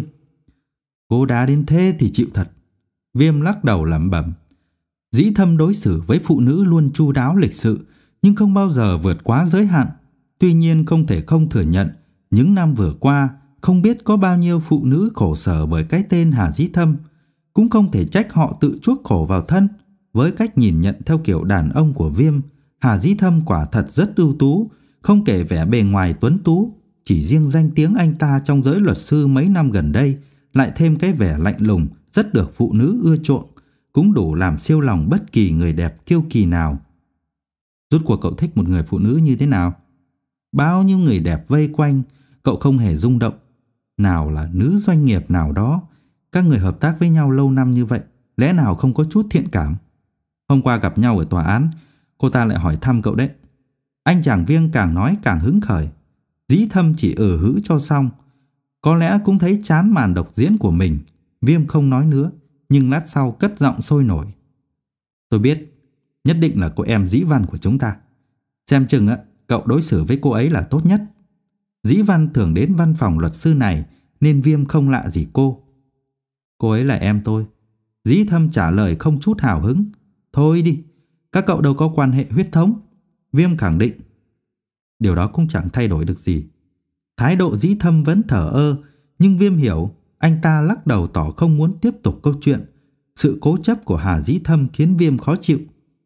Cô đá đến thế thì chịu thật. Viêm lắc đầu lẩm bẩm. Dĩ Thâm đối xử với phụ nữ luôn chu đáo lịch sự, nhưng không bao giờ vượt quá giới hạn. Tuy nhiên không thể không thừa nhận, những năm vừa qua, không biết có bao nhiêu phụ nữ khổ sở bởi cái tên Hà Dĩ Thâm. Cũng không thể trách họ tự chuốc khổ vào thân. Với cách nhìn nhận theo kiểu đàn ông của Viêm, Hà Dĩ Thâm quả thật rất ưu tú, không kể vẻ bề ngoài tuấn tú. Chỉ riêng danh tiếng anh ta trong giới luật sư mấy năm gần đây, lại thêm cái vẻ lạnh lùng rất được phụ nữ ưa chuộng, cũng đủ làm siêu lòng bất kỳ người đẹp kiêu kỳ nào. Rốt cuộc cậu thích một người phụ nữ như thế nào? Bao nhiêu người đẹp vây quanh, cậu không hề rung động. Nào là nữ doanh nghiệp nào đó, các người hợp tác với nhau lâu năm như vậy, lẽ nào không có chút thiện cảm? Hôm qua gặp nhau ở tòa án, cô ta lại hỏi thăm cậu đấy. Anh chàng Viêm càng nói càng hứng khởi. Dĩ Thâm chỉ hứ cho xong. Có lẽ cũng thấy chán màn độc diễn của mình. Viêm không nói nữa, nhưng lát sau cất giọng sôi nổi. Tôi biết, nhất định là cô em Dĩ Văn của chúng ta. Xem chừng cậu đối xử với cô ấy là tốt nhất. Dĩ Văn thường đến văn phòng luật sư này, nên Viêm không lạ gì cô. Cô ấy là em tôi. Dĩ Thâm trả lời không chút hào hứng. Thôi đi, các cậu đâu có quan hệ huyết thống. Viêm khẳng định. Điều đó cũng chẳng thay đổi được gì. Thái độ Dĩ Thâm vẫn thờ ơ, nhưng Viêm hiểu. Anh ta lắc đầu tỏ không muốn tiếp tục câu chuyện. Sự cố chấp của Hà Dĩ Thâm khiến Viêm khó chịu.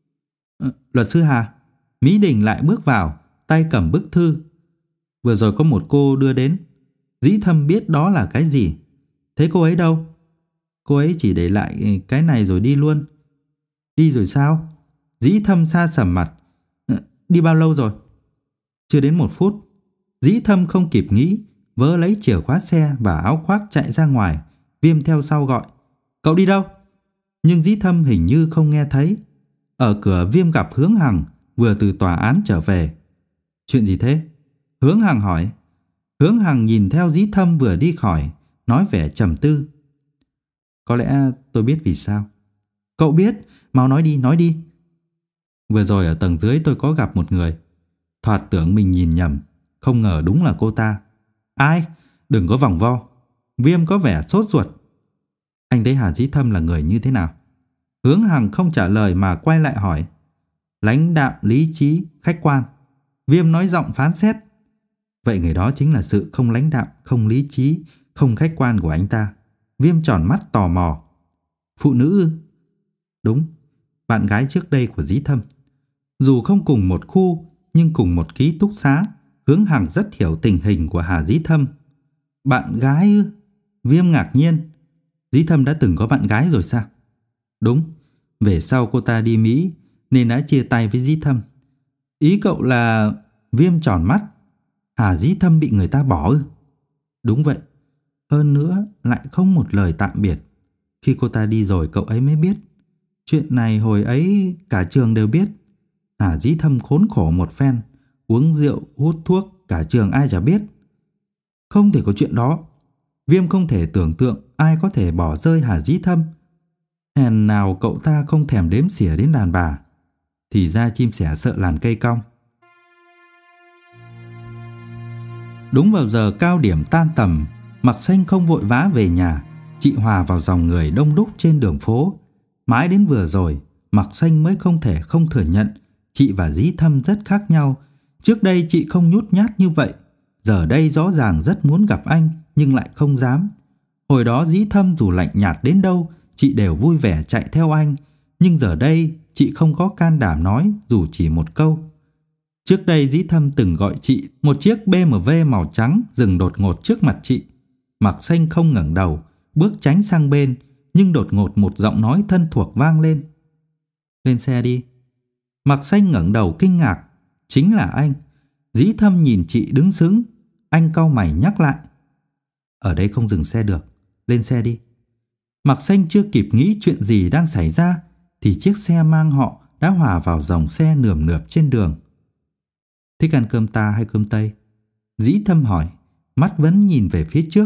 Luật sư Hà. Mỹ Đình lại bước vào, tay cầm bức thư. Vừa rồi có một cô đưa đến. Dĩ Thâm biết đó là cái gì. Thế cô ấy đâu? Cô ấy chỉ để lại cái này rồi đi luôn. Đi rồi sao? Dĩ Thâm sa sầm mặt. Đi bao lâu rồi? Chưa đến 1 phút. Dĩ Thâm không kịp nghĩ, vớ lấy chìa khóa xe và áo khoác chạy ra ngoài. Viêm theo sau gọi. Cậu đi đâu? Nhưng Dĩ Thâm hình như không nghe thấy. Ở cửa Viêm gặp Hướng Hằng, vừa từ tòa án trở về. Chuyện gì thế? Hướng Hằng hỏi. Hướng Hằng nhìn theo Dĩ Thâm vừa đi khỏi, nói vẻ trầm tư. Có lẽ tôi biết vì sao. Cậu biết? Mau nói đi, nói đi. Vừa rồi ở tầng dưới tôi có gặp một người. Thoạt tưởng mình nhìn nhầm, không ngờ đúng là cô ta. Ai? Đừng có vòng vo. Viêm có vẻ sốt ruột. Anh thấy Hà Dĩ Thâm là người như thế nào? Hướng Hằng không trả lời mà quay lại hỏi. lãnh đạm, lý trí, khách quan. Viêm nói giọng phán xét. Vậy người đó chính là sự không lãnh đạm, không lý trí, không khách quan của anh ta. Viêm tròn mắt tò mò. Phụ nữ ư? Đúng, bạn gái trước đây của Dí Thâm. Dù không cùng một khu, nhưng cùng một ký túc xá, Hướng Hằng rất hiểu tình hình của Hà Dí Thâm. Bạn gái ư? Viêm ngạc nhiên. Dí Thâm đã từng có bạn gái rồi sao? Đúng, về sau cô ta đi Mỹ nên đã chia tay với Dí Thâm. Ý cậu là... Viêm tròn mắt. Hà Dí Thâm bị người ta bỏ ư? Đúng vậy. Hơn nữa lại không một lời tạm biệt. Khi cô ta đi rồi cậu ấy mới biết. Chuyện này hồi ấy cả trường đều biết. Hà Dí Thâm khốn khổ một phen, uống rượu, hút thuốc, cả trường ai chả biết. Không thể có chuyện đó. Viêm không thể tưởng tượng ai có thể bỏ rơi Hà Dí Thâm. Hèn nào cậu ta không thèm đếm xỉa đến đàn bà. Thì ra chim sẻ sợ làn cây cong. Đúng vào giờ cao điểm tan tầm, Mặc Xanh không vội vã về nhà. Chị hòa vào dòng người đông đúc trên đường phố. Mãi đến vừa rồi, Mặc Xanh mới không thể không thừa nhận chị và Dí Thâm rất khác nhau. Trước đây chị không nhút nhát như vậy. Giờ đây rõ ràng rất muốn gặp anh nhưng lại không dám. Hồi đó Dí Thâm dù lạnh nhạt đến đâu, chị đều vui vẻ chạy theo anh. Nhưng giờ đây chị không có can đảm nói dù chỉ một câu. Trước đây Dí Thâm từng gọi chị. Một chiếc BMW màu trắng dừng đột ngột trước mặt chị. Mặc Xanh không ngẩng đầu, bước tránh sang bên. Nhưng đột ngột một giọng nói thân thuộc vang lên. Lên xe đi. Mặc Xanh ngẩng đầu kinh ngạc. Chính là anh. Dí Thâm nhìn chị đứng sững. Anh cau mày nhắc lại. Ở đây không dừng xe được. Lên xe đi. Mặc Xanh chưa kịp nghĩ chuyện gì đang xảy ra thì chiếc xe mang họ đã hòa vào dòng xe nườm nượp trên đường. Thích ăn cơm ta hay cơm Tây? Dí Thâm hỏi, mắt vẫn nhìn về phía trước.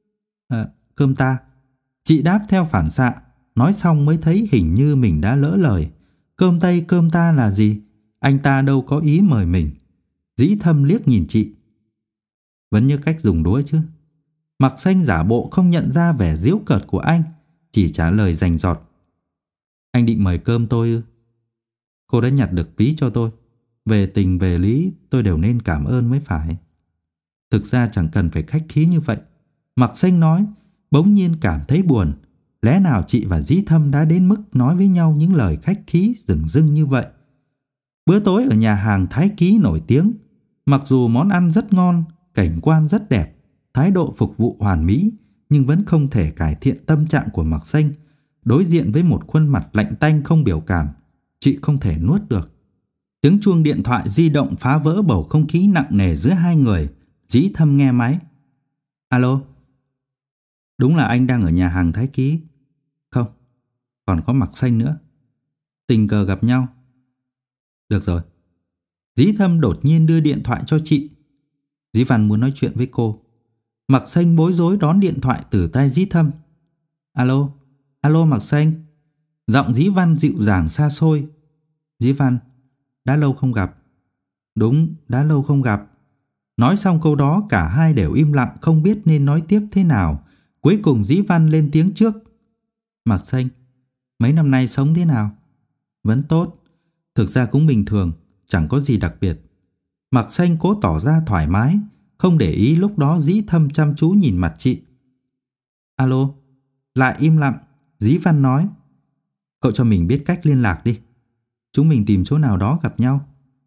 Cơm ta. Chị đáp theo phản xạ, nói xong mới thấy hình như mình đã lỡ lời. Cơm Tây cơm ta là gì? Anh ta đâu có ý mời mình. Dí Thâm liếc nhìn chị. Vẫn như cách dùng đũa chứ. Mặc Xanh giả bộ không nhận ra vẻ giễu cợt của anh, chỉ trả lời rành rọt. Anh định mời cơm tôi ư? Cô đã nhặt được ví cho tôi. Về tình về lý tôi đều nên cảm ơn mới phải. Thực ra chẳng cần phải khách khí như vậy. Mặc Xanh nói, bỗng nhiên cảm thấy buồn. Lẽ nào chị và Dí Thâm đã đến mức nói với nhau những lời khách khí dửng dưng như vậy? Bữa tối ở nhà hàng Thái Ký nổi tiếng. Mặc dù món ăn rất ngon, cảnh quan rất đẹp, thái độ phục vụ hoàn mỹ, nhưng vẫn không thể cải thiện tâm trạng của Mặc Xanh. Đối diện với một khuôn mặt lạnh tanh không biểu cảm, chị không thể nuốt được. Tiếng chuông điện thoại di động phá vỡ bầu không khí nặng nề giữa hai người. Dí Thâm nghe máy. Alo? Đúng là anh đang ở nhà hàng Thái Ký. Không, còn có Mặc Xanh nữa. Tình cờ gặp nhau. Được rồi. Dí Thâm đột nhiên đưa điện thoại cho chị. Dí Văn muốn nói chuyện với cô. Mặc Xanh bối rối đón điện thoại từ tay Dí Thâm. Alo? Alo Mặc Xanh? Giọng Dí Văn dịu dàng xa xôi. Dí Văn, đã lâu không gặp. Đúng, đã lâu không gặp. Nói xong câu đó cả hai đều im lặng, không biết nên nói tiếp thế nào. Cuối cùng Dí Văn lên tiếng trước. Mặc Xanh, mấy năm nay sống thế nào? Vẫn tốt. Thực ra cũng bình thường, chẳng có gì đặc biệt. Mặc Xanh cố tỏ ra thoải mái, không để ý lúc đó Dí Thâm chăm chú nhìn mặt chị. Alo? Lại im lặng. Dí Văn nói. Cậu cho mình biết cách liên lạc đi. Chúng mình tìm chỗ nào đó gặp nhau.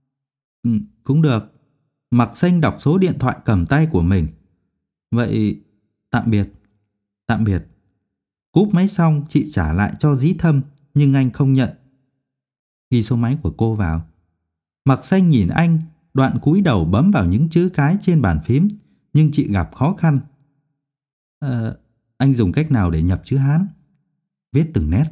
Cũng được. Mặc Xanh đọc số điện thoại cầm tay của mình. Vậy tạm biệt. Tạm biệt. Cúp máy xong chị trả lại cho Dí Thâm, nhưng anh không nhận. Ghi số máy của cô vào. Mặc Xanh nhìn anh, đoạn cúi đầu bấm vào những chữ cái trên bàn phím, nhưng chị gặp khó khăn. Anh dùng cách nào để nhập chữ Hán? Viết từng nét.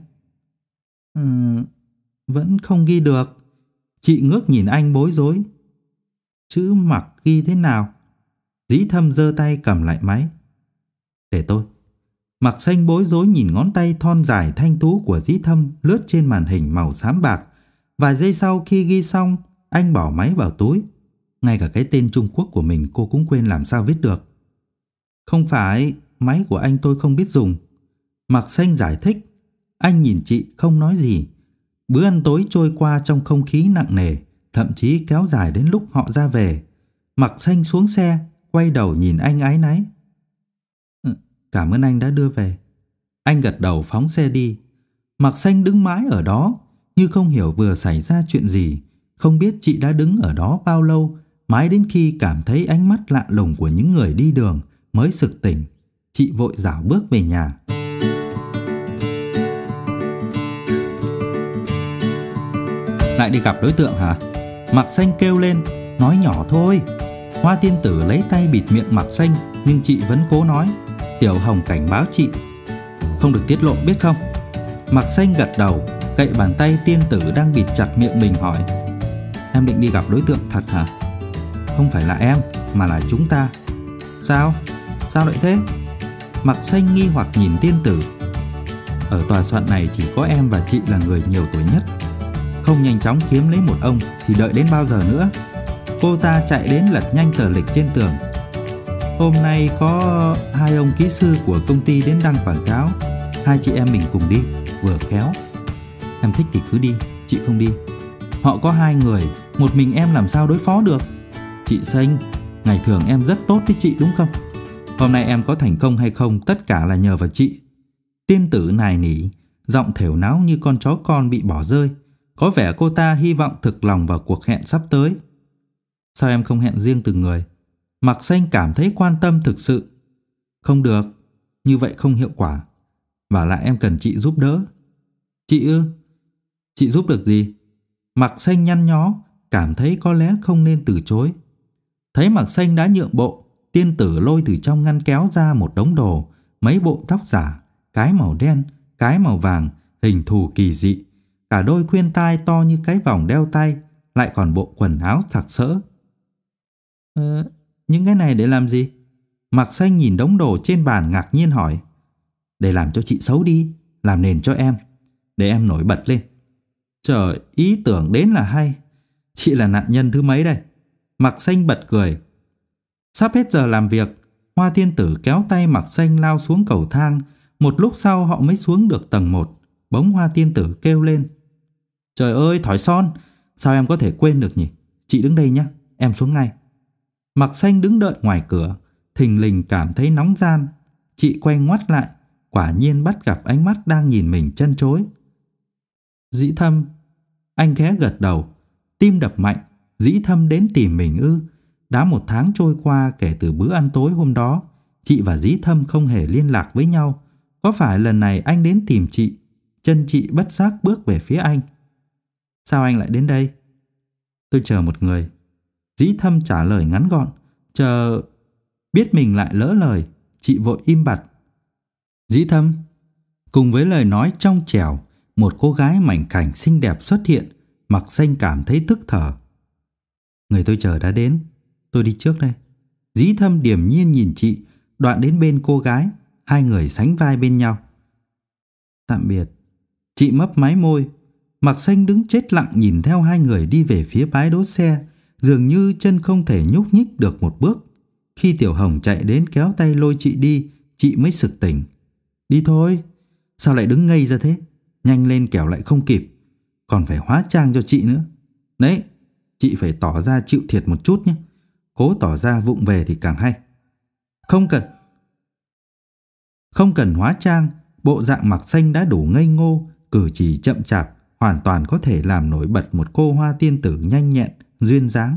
Vẫn không ghi được. Chị ngước nhìn anh bối rối. Chữ Mặc ghi thế nào? Dí Thâm giơ tay cầm lại máy. Để tôi. Mặc Xanh bối rối nhìn ngón tay thon dài thanh tú của Dí Thâm lướt trên màn hình màu xám bạc. Vài giây sau khi ghi xong, anh bỏ máy vào túi. Ngay cả cái tên Trung Quốc của mình cô cũng quên làm sao viết được. Không phải, máy của anh tôi không biết dùng. Mặc Xanh giải thích. Anh nhìn chị không nói gì. Bữa ăn tối trôi qua trong không khí nặng nề, thậm chí kéo dài đến lúc họ ra về. Mặc Xanh xuống xe, quay đầu nhìn anh áy náy. Cảm ơn anh đã đưa về. Anh gật đầu phóng xe đi. Mặc Xanh đứng mãi ở đó, như không hiểu vừa xảy ra chuyện gì. Không biết chị đã đứng ở đó bao lâu, mãi đến khi cảm thấy ánh mắt lạ lùng của những người đi đường mới sực tỉnh. Chị vội rảo bước về nhà. Lại đi gặp đối tượng hả? Mặc Xanh kêu lên, nói nhỏ thôi. Hoa tiên tử lấy tay bịt miệng Mặc Xanh, nhưng chị vẫn cố nói. Tiểu Hồng cảnh báo chị, không được tiết lộ biết không? Mặc Xanh gật đầu, cậy bàn tay tiên tử đang bịt chặt miệng mình hỏi. Em định đi gặp đối tượng thật hả? Không phải là em, mà là chúng ta. Sao? Sao lại thế? Mặc Xanh nghi hoặc nhìn tiên tử. Ở tòa soạn này chỉ có em và chị là người nhiều tuổi nhất. Không nhanh chóng kiếm lấy một ông thì đợi đến bao giờ nữa? Cô ta chạy đến lật nhanh tờ lịch trên tường. Hôm nay có 2 ông kỹ sư của công ty đến đăng quảng cáo. 2 chị em mình cùng đi, vừa khéo. Em thích thì cứ đi, chị không đi. Họ có 2 người, một mình em làm sao đối phó được? Chị Xanh, ngày thường em rất tốt với chị đúng không? Hôm nay em có thành công hay không tất cả là nhờ vào chị. Tiên tử nài nỉ, giọng thều náo như con chó con bị bỏ rơi. Có vẻ cô ta hy vọng thực lòng vào cuộc hẹn sắp tới. Sao em không hẹn riêng từng người? Mặc Xanh cảm thấy quan tâm thực sự. Không được, như vậy không hiệu quả. Và lại em cần chị giúp đỡ. Chị ư? Chị giúp được gì? Mặc Xanh nhăn nhó, cảm thấy có lẽ không nên từ chối. Thấy Mặc Xanh đã nhượng bộ, tiên tử lôi từ trong ngăn kéo ra một đống đồ. Mấy bộ tóc giả, cái màu đen, cái màu vàng, hình thù kỳ dị. Cả đôi khuyên tai to như cái vòng đeo tay, lại còn bộ quần áo sặc sỡ. Những cái này để làm gì? Mặc Xanh nhìn đống đồ trên bàn ngạc nhiên hỏi. Để làm cho chị xấu đi, làm nền cho em, để em nổi bật lên. Trời, ý tưởng đến là hay. Chị là nạn nhân thứ mấy đây? Mặc Xanh bật cười. Sắp hết giờ làm việc, Hoa tiên tử kéo tay Mặc Xanh lao xuống cầu thang. Một lúc sau họ mới xuống được tầng 1. Bỗng Hoa tiên tử kêu lên. Trời ơi, thỏi son, sao em có thể quên được nhỉ? Chị đứng đây nhé, em xuống ngay. Mặc Xanh đứng đợi ngoài cửa, thình lình cảm thấy nóng gian. Chị quay ngoắt lại, quả nhiên bắt gặp ánh mắt đang nhìn mình trân trối. Dĩ Thâm. Anh khẽ gật đầu, tim đập mạnh. Dĩ Thâm đến tìm mình ư? Đã 1 tháng trôi qua kể từ bữa ăn tối hôm đó. Chị và Dĩ Thâm không hề liên lạc với nhau. Có phải lần này anh đến tìm chị? Chân chị bất giác bước về phía anh. Sao anh lại đến đây? Tôi chờ một người. Dĩ Thâm trả lời ngắn gọn. Chờ... Biết mình lại lỡ lời, chị vội im bặt. Dĩ Thâm. Cùng với lời nói trong trẻo, một cô gái mảnh khảnh xinh đẹp xuất hiện. Mặc Xanh cảm thấy tức thở. Người tôi chờ đã đến, tôi đi trước đây. Dĩ Thâm điềm nhiên nhìn chị, đoạn đến bên cô gái. 2 người sánh vai bên nhau. Tạm biệt. Chị mấp máy môi. Mặc Xanh đứng chết lặng nhìn theo 2 người đi về phía bãi đỗ xe, dường như chân không thể nhúc nhích được một bước. Khi Tiểu Hồng chạy đến kéo tay lôi chị đi, chị mới sực tỉnh. Đi thôi. Sao lại đứng ngây ra thế? Nhanh lên kẻo lại không kịp. Còn phải hóa trang cho chị nữa. Đấy, chị phải tỏ ra chịu thiệt một chút nhé. Cố tỏ ra vụng về thì càng hay. Không cần hóa trang. Bộ dạng Mặc Xanh đã đủ ngây ngô, cử chỉ chậm chạp, hoàn toàn có thể làm nổi bật một cô hoa tiên tử nhanh nhẹn, duyên dáng.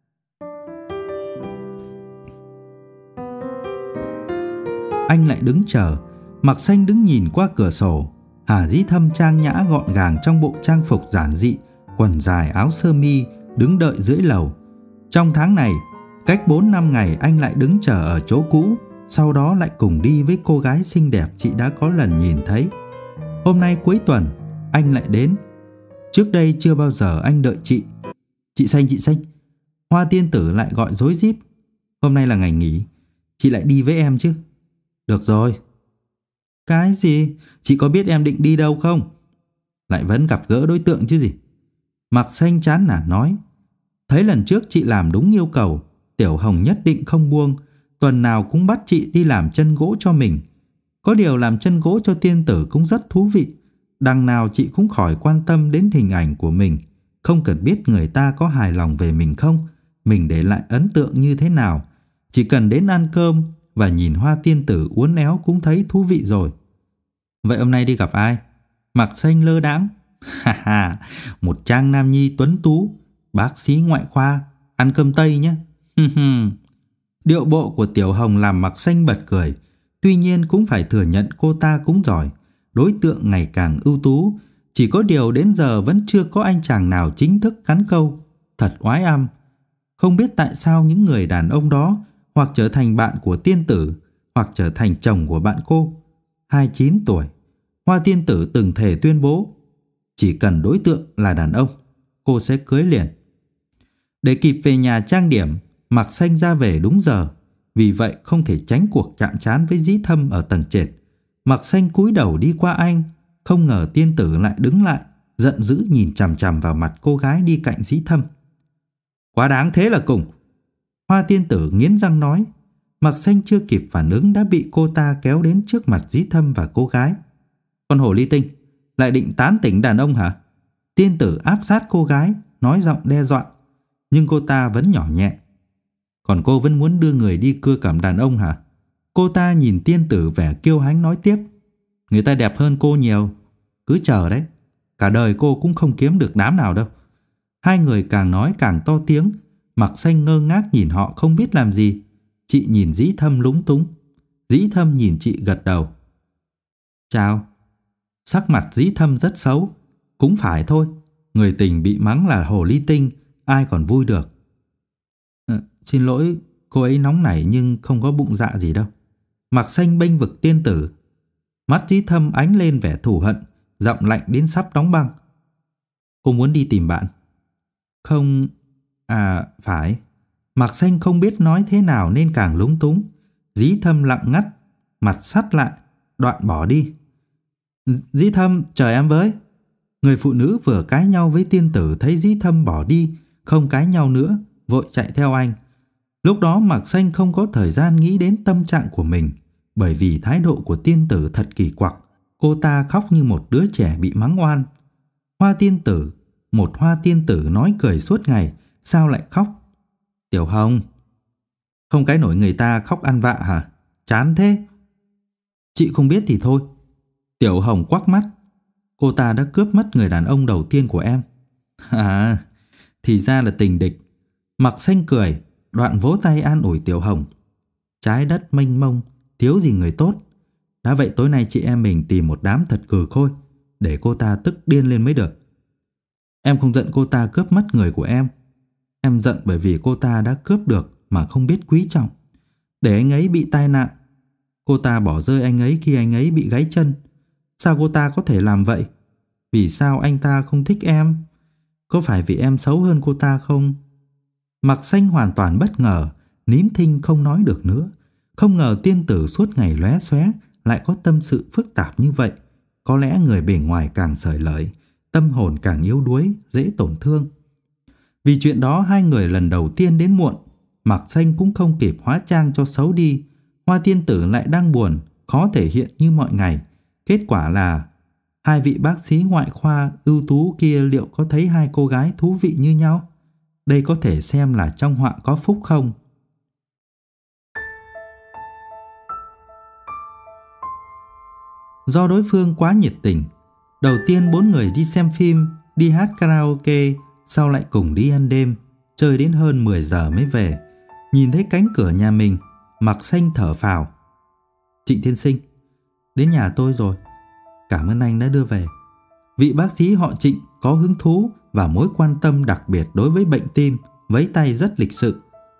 Anh lại đứng chờ. Mặc Xanh đứng nhìn qua cửa sổ. Hà Dĩ Thâm trang nhã gọn gàng trong bộ trang phục giản dị, quần dài áo sơ mi, đứng đợi dưới lầu. Trong tháng này, cách 4-5 ngày anh lại đứng chờ ở chỗ cũ, sau đó lại cùng đi với cô gái xinh đẹp chị đã có lần nhìn thấy. Hôm nay cuối tuần, anh lại đến. Trước đây chưa bao giờ anh đợi chị. Chị Xanh. Hoa tiên tử lại gọi rối rít. Hôm nay là ngày nghỉ, chị lại đi với em chứ? Được rồi. Cái gì? Chị có biết em định đi đâu không? Lại vẫn gặp gỡ đối tượng chứ gì? Mặc Xanh chán nản nói. Thấy lần trước chị làm đúng yêu cầu, Tiểu Hồng nhất định không buông. Tuần nào cũng bắt chị đi làm chân gỗ cho mình. Có điều làm chân gỗ cho tiên tử cũng rất thú vị. Đằng nào chị cũng khỏi quan tâm đến hình ảnh của mình, không cần biết người ta có hài lòng về mình không, mình để lại ấn tượng như thế nào. Chỉ cần đến ăn cơm và nhìn Hoa tiên tử uốn éo cũng thấy thú vị rồi. Vậy hôm nay đi gặp ai? Mạc Xanh lơ đãng. Ha ha, một trang nam nhi tuấn tú, bác sĩ ngoại khoa, ăn cơm Tây nhé. Điệu bộ của Tiểu Hồng làm Mạc Xanh bật cười. Tuy nhiên cũng phải thừa nhận cô ta cũng giỏi, đối tượng ngày càng ưu tú. Chỉ có điều đến giờ vẫn chưa có anh chàng nào chính thức cắn câu. Thật oái âm. Không biết tại sao những người đàn ông đó hoặc trở thành bạn của tiên tử, hoặc trở thành chồng của bạn cô. 29 tuổi, Hoa tiên tử từng thề tuyên bố chỉ cần đối tượng là đàn ông, cô sẽ cưới liền. Để kịp về nhà trang điểm, Mạc Xanh ra về đúng giờ. Vì vậy không thể tránh cuộc chạm trán với Dĩ Thâm ở tầng trệt. Mạc Xanh cúi đầu đi qua anh, không ngờ tiên tử lại đứng lại, giận dữ nhìn chằm chằm vào mặt cô gái đi cạnh Dĩ Thâm. Quá đáng thế là cùng. Hoa tiên tử nghiến răng nói. Mạc Xanh chưa kịp phản ứng đã bị cô ta kéo đến trước mặt Dĩ Thâm và cô gái. Con hồ ly tinh, lại định tán tỉnh đàn ông hả? Tiên tử áp sát cô gái, nói giọng đe dọa. Nhưng cô ta vẫn nhỏ nhẹ. Còn cô vẫn muốn đưa người đi cưa cẩm đàn ông hả? Cô ta nhìn tiên tử vẻ kiêu hãnh nói tiếp. Người ta đẹp hơn cô nhiều. Cứ chờ đấy, cả đời cô cũng không kiếm được đám nào đâu. Hai người càng nói càng to tiếng. Mạc Xanh ngơ ngác nhìn họ không biết làm gì. Chị nhìn Dĩ Thâm lúng túng. Dĩ Thâm nhìn chị gật đầu. Chào. Sắc mặt Dĩ Thâm rất xấu. Cũng phải thôi, người tình bị mắng là hồ ly tinh, ai còn vui được. Xin lỗi, cô ấy nóng nảy nhưng không có bụng dạ gì đâu. Mạc Xanh bênh vực tiên tử. Mắt Dĩ Thâm ánh lên vẻ thù hận, giọng lạnh đến sắp đóng băng. Cô muốn đi tìm bạn? Không, phải. Mạc Xanh không biết nói thế nào nên càng lúng túng. Dĩ Thâm lặng ngắt, mặt sắt lại, đoạn bỏ đi. Dĩ Thâm, chờ em với. Người phụ nữ vừa cãi nhau với tiên tử thấy Dĩ Thâm bỏ đi, không cãi nhau nữa, vội chạy theo anh. Lúc đó Mạc Xanh không có thời gian nghĩ đến tâm trạng của mình, bởi vì thái độ của tiên tử thật kỳ quặc. Cô ta khóc như một đứa trẻ bị mắng oan. Một hoa tiên tử nói cười suốt ngày, sao lại khóc? Tiểu Hồng, không cái nổi người ta khóc ăn vạ hả? Chán thế. Chị không biết thì thôi. Tiểu Hồng quắc mắt. Cô ta đã cướp mất người đàn ông đầu tiên của em. Thì ra là tình địch. Mạc Xanh cười, đoạn vỗ tay an ủi Tiểu Hồng. Trái đất mênh mông, thiếu gì người tốt. Đã vậy tối nay chị em mình tìm một đám thật cừ khôi, để cô ta tức điên lên mới được. Em không giận cô ta cướp mất người của em. Em giận bởi vì cô ta đã cướp được mà không biết quý trọng, để anh ấy bị tai nạn. Cô ta bỏ rơi anh ấy khi anh ấy bị gãy chân. Sao cô ta có thể làm vậy? Vì sao anh ta không thích em? Có phải vì em xấu hơn cô ta không? Mạc Xanh hoàn toàn bất ngờ, nín thinh không nói được nữa. Không ngờ tiên tử suốt ngày lóe xóe lại có tâm sự phức tạp như vậy. Có lẽ người bề ngoài càng xởi lởi, tâm hồn càng yếu đuối, dễ tổn thương. Vì chuyện đó hai người lần đầu tiên đến muộn. Mạc Xanh cũng không kịp hóa trang cho xấu đi. Hoa tiên tử lại đang buồn, khó thể hiện như mọi ngày. Kết quả là hai vị bác sĩ ngoại khoa ưu tú kia liệu có thấy hai cô gái thú vị như nhau? Đây có thể xem là trong họa có phúc không? Do đối phương quá nhiệt tình, đầu tiên bốn người đi xem phim, đi hát karaoke, sau lại cùng đi ăn đêm, chơi đến hơn 10 giờ mới về. Nhìn thấy cánh cửa nhà mình, Mạc Xanh thở phào. Trịnh tiên sinh, đến nhà tôi rồi. Cảm ơn anh đã đưa về. Vị bác sĩ họ Trịnh có hứng thú và mối quan tâm đặc biệt đối với bệnh tim, vẫy tay rất lịch sự.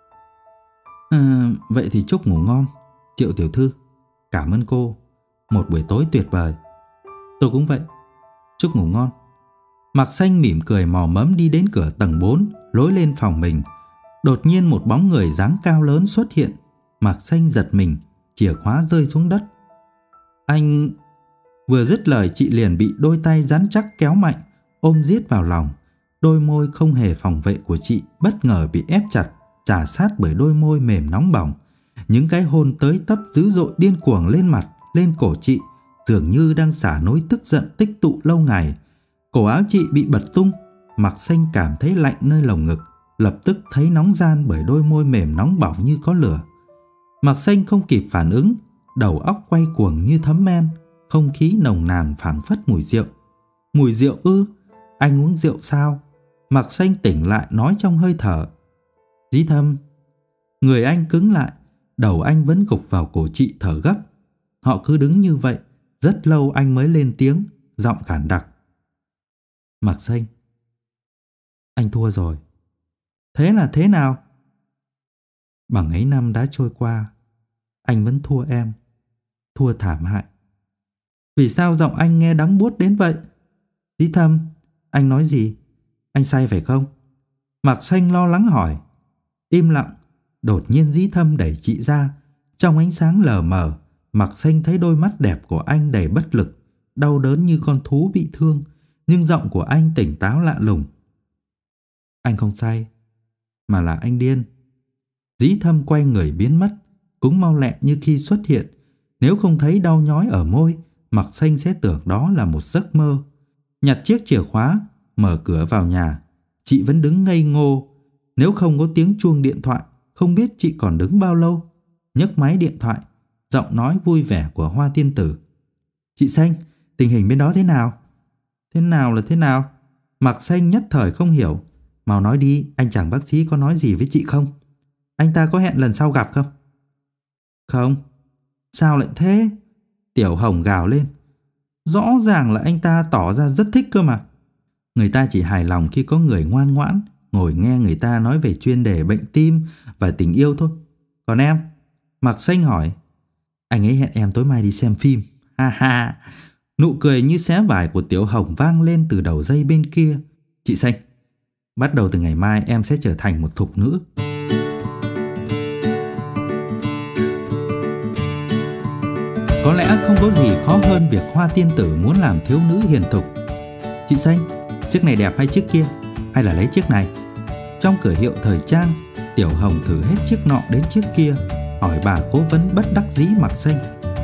Vậy thì chúc ngủ ngon, Triệu tiểu thư. Cảm ơn cô. Một buổi tối tuyệt vời. Tôi cũng vậy. Chúc ngủ ngon. Mạc Xanh mỉm cười mò mẫm đi đến cửa tầng 4, lối lên phòng mình. Đột nhiên một bóng người dáng cao lớn xuất hiện. Mạc Xanh giật mình, chìa khóa rơi xuống đất. Anh... Vừa dứt lời chị liền bị đôi tay rắn chắc kéo mạnh, ôm giết vào lòng. Đôi môi không hề phòng vệ của chị bất ngờ bị ép chặt, chà sát bởi đôi môi mềm nóng bỏng. Những cái hôn tới tấp dữ dội điên cuồng lên mặt, lên cổ chị, dường như đang xả nỗi tức giận tích tụ lâu ngày. Cổ áo chị bị bật tung, Mạc Xanh cảm thấy lạnh nơi lồng ngực, lập tức thấy nóng ran bởi đôi môi mềm nóng bỏng như có lửa. Mạc Xanh không kịp phản ứng, đầu óc quay cuồng như thấm men, không khí nồng nàn phảng phất mùi rượu. Mùi rượu ư? Anh uống rượu sao? Mạc Xanh tỉnh lại nói trong hơi thở. Dí Thâm. Người anh cứng lại, đầu anh vẫn gục vào cổ chị thở gấp. Họ cứ đứng như vậy, rất lâu anh mới lên tiếng, giọng khản đặc. Mạc Xanh, anh thua rồi. Thế là thế nào? Bằng ấy năm đã trôi qua, anh vẫn thua em. Thua thảm hại. Vì sao giọng anh nghe đắng buốt đến vậy? Dí Thâm, anh nói gì? Anh say phải không? Mạc Xanh lo lắng hỏi. Im lặng. Đột nhiên Dí Thâm đẩy chị ra. Trong ánh sáng lờ mờ, Mạc Xanh thấy đôi mắt đẹp của anh đầy bất lực, đau đớn như con thú bị thương. Nhưng giọng của anh tỉnh táo lạ lùng. Anh không say, mà là anh điên. Dí Thâm quay người biến mất, cũng mau lẹ như khi xuất hiện. Nếu không thấy đau nhói ở môi, Mạc Xanh sẽ tưởng đó là một giấc mơ. Nhặt chiếc chìa khóa, mở cửa vào nhà. Chị vẫn đứng ngây ngô. Nếu không có tiếng chuông điện thoại, không biết chị còn đứng bao lâu. Nhấc máy điện thoại, giọng nói vui vẻ của Hoa Tiên Tử. Chị Xanh, tình hình bên đó thế nào? Thế nào là thế nào? Mạc Xanh nhất thời không hiểu. Mau nói đi, anh chàng bác sĩ có nói gì với chị không? Anh ta có hẹn lần sau gặp không? Không. Sao lại thế? Tiểu Hồng gào lên. Rõ ràng là anh ta tỏ ra rất thích cơ mà. Người ta chỉ hài lòng khi có người ngoan ngoãn ngồi nghe người ta nói về chuyên đề bệnh tim và tình yêu thôi. Còn em? Mạc Xanh hỏi. Anh ấy hẹn em tối mai đi xem phim. Ha ha. Nụ cười như xé vải của Tiểu Hồng vang lên từ đầu dây bên kia. Chị Xanh, bắt đầu từ ngày mai em sẽ trở thành một thục nữ. Có lẽ không có gì khó hơn việc Hoa Tiên Tử muốn làm thiếu nữ hiền thục. Chị Xanh, chiếc này đẹp hay chiếc kia? Hay là lấy chiếc này? Trong cửa hiệu thời trang, Tiểu Hồng thử hết chiếc nọ đến chiếc kia, hỏi bà cố vấn bất đắc dĩ Mạc Xanh.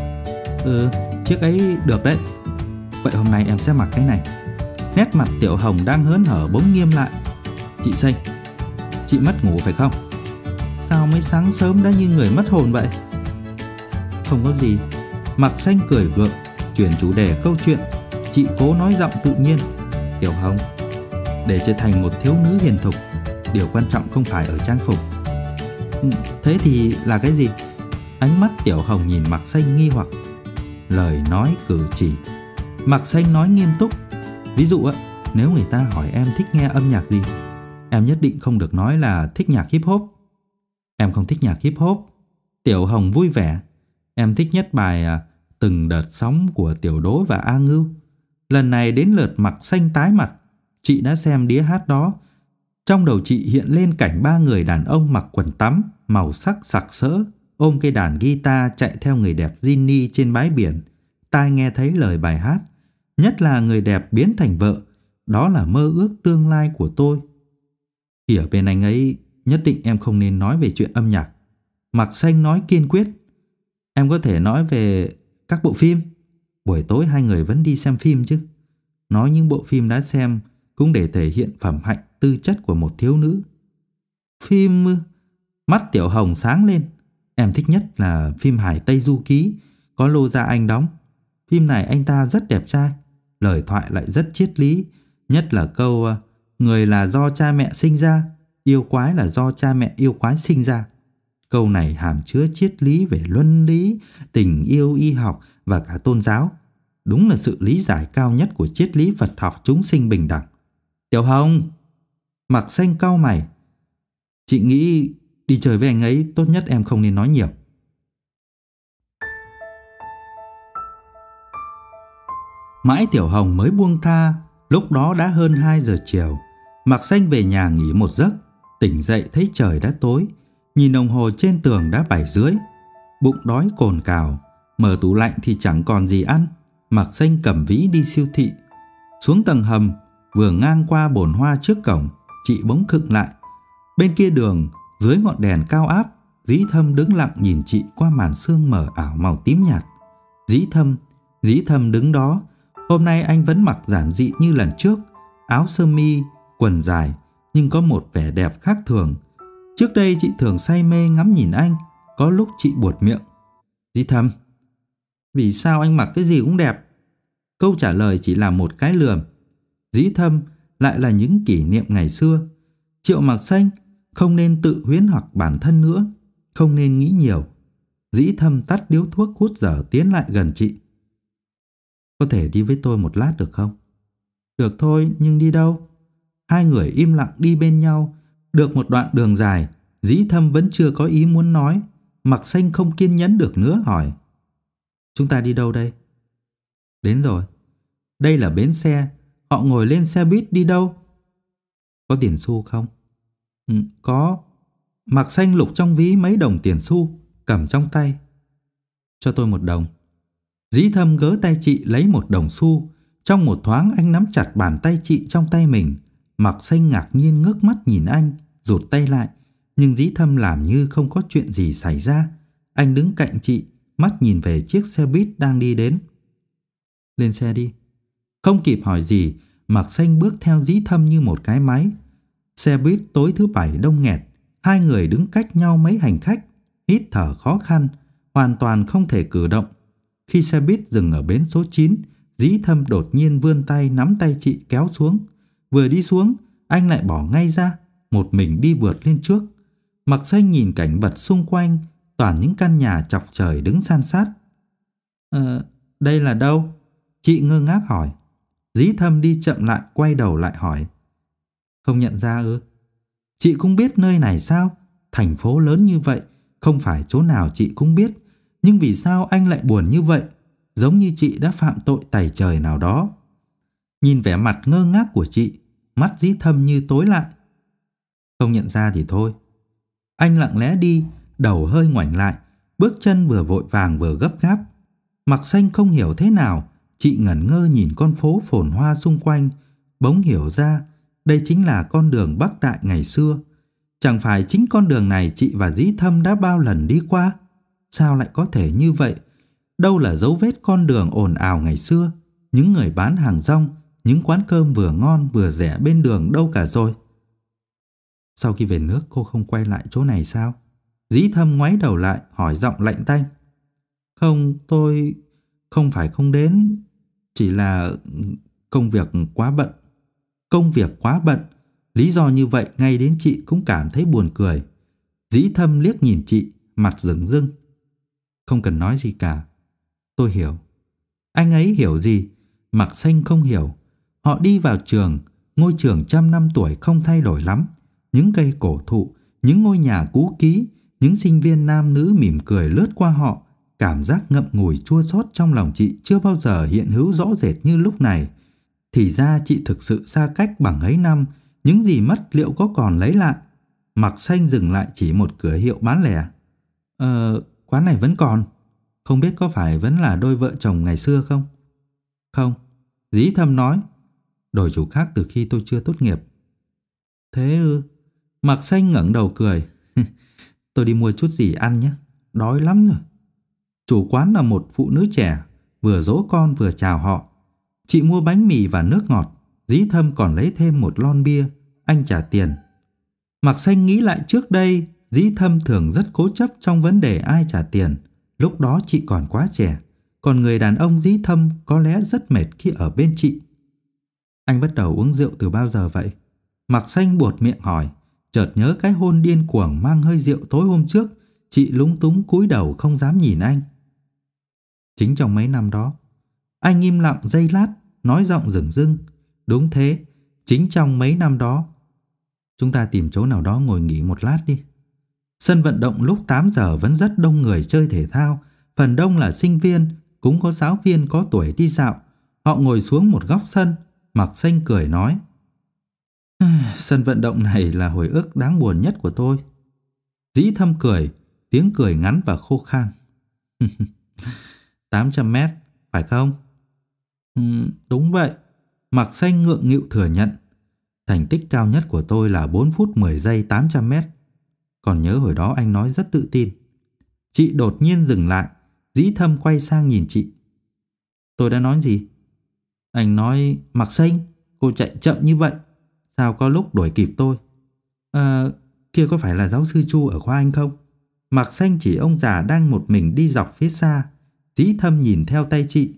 Chiếc ấy được đấy. Vậy hôm nay em sẽ mặc cái này. Nét mặt Tiểu Hồng đang hớn hở bỗng nghiêm lại. Chị Xanh, chị mất ngủ phải không? Sao mới sáng sớm đã như người mất hồn vậy? Không có gì. Mạc Xanh cười gượng, chuyển chủ đề câu chuyện. Chị cố nói giọng tự nhiên. Tiểu Hồng, để trở thành một thiếu nữ hiền thục, điều quan trọng không phải ở trang phục. Thế thì là cái gì? Ánh mắt Tiểu Hồng nhìn Mạc Xanh nghi hoặc. Lời nói cử chỉ. Mạc Xanh nói nghiêm túc. Ví dụ nếu người ta hỏi em thích nghe âm nhạc gì, em nhất định không được nói là thích nhạc hip hop. Em không thích nhạc hip hop. Tiểu Hồng vui vẻ. Em thích nhất bài Từng đợt sóng của Tiểu Đố và A Ngưu. Lần này đến lượt Mạc Xanh tái mặt. Chị đã xem đĩa hát đó. Trong đầu chị hiện lên cảnh ba người đàn ông mặc quần tắm màu sắc sặc sỡ, ôm cây đàn guitar chạy theo người đẹp Ginny trên bãi biển. Tai nghe thấy lời bài hát. Nhất là người đẹp biến thành vợ. Đó là mơ ước tương lai của tôi. Khi ở bên anh ấy, nhất định em không nên nói về chuyện âm nhạc. Mạc Xanh nói kiên quyết. Em có thể nói về các bộ phim. Buổi tối hai người vẫn đi xem phim chứ. Nói những bộ phim đã xem cũng để thể hiện phẩm hạnh tư chất của một thiếu nữ. Phim... Mắt Tiểu Hồng sáng lên. Em thích nhất là phim Hải Tây Du Ký, có Lô Gia Anh đóng. Phim này anh ta rất đẹp trai, lời thoại lại rất triết lý. Nhất là câu người là do cha mẹ sinh ra, yêu quái là do cha mẹ yêu quái sinh ra. Câu này hàm chứa triết lý về luân lý, tình yêu, y học và cả tôn giáo. Đúng là sự lý giải cao nhất của triết lý Phật học chúng sinh bình đẳng. Tiểu Hồng! Mạc Xanh cau mày. Chị nghĩ đi chơi với anh ấy tốt nhất em không nên nói nhiều. Mãi Tiểu Hồng mới buông tha. Lúc đó đã hơn 2 giờ chiều. Mạc Xanh về nhà nghỉ một giấc. Tỉnh dậy thấy trời đã tối. Nhìn đồng hồ trên tường đã 7 rưỡi. Bụng đói cồn cào. Mở tủ lạnh thì chẳng còn gì ăn. Mạc Xanh cầm ví đi siêu thị. Xuống tầng hầm, vừa ngang qua bồn hoa trước cổng, chị bỗng khựng lại. Bên kia đường, dưới ngọn đèn cao áp, Dĩ Thâm đứng lặng nhìn chị qua màn sương mờ ảo màu tím nhạt. Dĩ Thâm, Dĩ Thâm đứng đó. Hôm nay anh vẫn mặc giản dị như lần trước, áo sơ mi, quần dài, nhưng có một vẻ đẹp khác thường. Trước đây chị thường say mê ngắm nhìn anh, có lúc chị buột miệng: Dĩ Thâm, vì sao anh mặc cái gì cũng đẹp? Câu trả lời chỉ là một cái lườm. Dĩ Thâm lại là những kỷ niệm ngày xưa. Triệu Mặc Xanh không nên tự huyễn hoặc bản thân nữa, không nên nghĩ nhiều. Dĩ Thâm tắt điếu thuốc hút dở tiến lại gần chị. Có thể đi với tôi một lát được không? Được thôi, nhưng đi đâu? Hai người im lặng đi bên nhau. Được một đoạn đường dài, Dĩ Thâm vẫn chưa có ý muốn nói. Mặc Xanh không kiên nhẫn được nữa hỏi: Chúng ta đi đâu đây? Đến rồi. Đây là bến xe. Họ ngồi lên xe buýt đi đâu? Có tiền xu không? Có. Mặc Xanh lục trong ví mấy đồng tiền xu, cầm trong tay. Cho tôi 1 đồng. Dĩ Thâm gỡ tay chị lấy 1 đồng xu. Trong một thoáng anh nắm chặt bàn tay chị trong tay mình. Mặc Xanh ngạc nhiên ngước mắt nhìn anh, rụt tay lại. Nhưng Dĩ Thâm làm như không có chuyện gì xảy ra. Anh đứng cạnh chị, mắt nhìn về chiếc xe buýt đang đi đến. Lên xe đi. Không kịp hỏi gì, Mặc Xanh bước theo Dĩ Thâm như một cái máy. Xe buýt tối thứ Bảy đông nghẹt. Hai người đứng cách nhau mấy hành khách, hít thở khó khăn, hoàn toàn không thể cử động. Khi xe buýt dừng ở bến số 9, Dĩ Thâm đột nhiên vươn tay nắm tay chị kéo xuống. Vừa đi xuống, anh lại bỏ ngay ra, một mình đi vượt lên trước. Mặc Xanh nhìn cảnh vật xung quanh, toàn những căn nhà chọc trời đứng san sát. Đây là đâu? Chị ngơ ngác hỏi. Dĩ Thâm đi chậm lại, quay đầu lại hỏi: Không nhận ra ư? Chị cũng biết nơi này sao? Thành phố lớn như vậy, không phải chỗ nào chị cũng biết. Nhưng vì sao anh lại buồn như vậy? Giống như chị đã phạm tội tày trời nào đó. Nhìn vẻ mặt ngơ ngác của chị, mắt Dĩ Thâm như tối lại. Không nhận ra thì thôi. Anh lặng lẽ đi, đầu hơi ngoảnh lại, bước chân vừa vội vàng vừa gấp gáp. Mặc Xanh không hiểu thế nào, chị ngẩn ngơ nhìn con phố phồn hoa xung quanh, bỗng hiểu ra đây chính là con đường Bắc Đại ngày xưa. Chẳng phải chính con đường này chị và Dĩ Thâm đã bao lần đi qua? Sao lại có thể như vậy? Đâu là dấu vết con đường ồn ào ngày xưa? Những người bán hàng rong, những quán cơm vừa ngon vừa rẻ bên đường đâu cả rồi? Sau khi về nước cô không quay lại chỗ này sao? Dĩ Thâm ngoái đầu lại hỏi giọng lạnh tanh. Không, tôi không phải không đến, chỉ là công việc quá bận. Công việc quá bận. Lý do như vậy ngay đến chị cũng cảm thấy buồn cười. Dĩ Thâm liếc nhìn chị, mặt rừng rưng. Không cần nói gì cả. Tôi hiểu. Anh ấy hiểu gì? Mặc Xanh không hiểu. Họ đi vào trường, ngôi trường 100 năm tuổi không thay đổi lắm. Những cây cổ thụ, những ngôi nhà cũ kỹ, những sinh viên nam nữ mỉm cười lướt qua họ. Cảm giác ngậm ngùi chua xót trong lòng chị chưa bao giờ hiện hữu rõ rệt như lúc này. Thì ra chị thực sự xa cách bằng ấy năm, những gì mất liệu có còn lấy lại? Mặc Xanh dừng lại chỉ một cửa hiệu bán lẻ. Quán này vẫn còn. Không biết có phải vẫn là đôi vợ chồng ngày xưa không? Không. Dĩ Thâm nói. Đổi chủ khác từ khi tôi chưa tốt nghiệp. Thế ư? Mặc Xanh ngẩng đầu cười. Tôi đi mua chút gì ăn nhé. Đói lắm rồi. Chủ quán là một phụ nữ trẻ, vừa dỗ con vừa chào họ. Chị mua bánh mì và nước ngọt. Dĩ Thâm còn lấy thêm một lon bia. Anh trả tiền. Mặc Xanh nghĩ lại trước đây, Dĩ Thâm thường rất cố chấp trong vấn đề ai trả tiền. Lúc đó chị còn quá trẻ. Còn người đàn ông Dĩ Thâm có lẽ rất mệt khi ở bên chị. Anh bắt đầu uống rượu từ bao giờ vậy? Mặc Xanh buột miệng hỏi. Chợt nhớ cái hôn điên cuồng mang hơi rượu tối hôm trước. Chị lúng túng cúi đầu không dám nhìn anh. Chính trong mấy năm đó. Anh im lặng giây lát, nói giọng rừng rưng. Đúng thế, chính trong mấy năm đó. Chúng ta tìm chỗ nào đó ngồi nghỉ một lát đi. Sân vận động lúc 8 giờ vẫn rất đông người chơi thể thao. Phần đông là sinh viên, cũng có giáo viên có tuổi đi dạo. Họ ngồi xuống một góc sân. Mặc Xanh cười nói. Sân vận động này là hồi ức đáng buồn nhất của tôi. Dĩ Thâm cười, tiếng cười ngắn và khô khan. 800 mét, phải không? Đúng vậy. Mặc Xanh ngượng nghịu thừa nhận. Thành tích cao nhất của tôi là 4 phút 10 giây 800 mét. Còn nhớ hồi đó anh nói rất tự tin. Chị đột nhiên dừng lại. Dĩ Thâm quay sang nhìn chị. Tôi đã nói gì? Anh nói Mạc Xanh, cô chạy chậm như vậy, sao có lúc đuổi kịp tôi? Kia có phải là giáo sư Chu ở khoa anh không? Mạc Xanh chỉ ông già đang một mình đi dọc phía xa. Dĩ Thâm nhìn theo tay chị.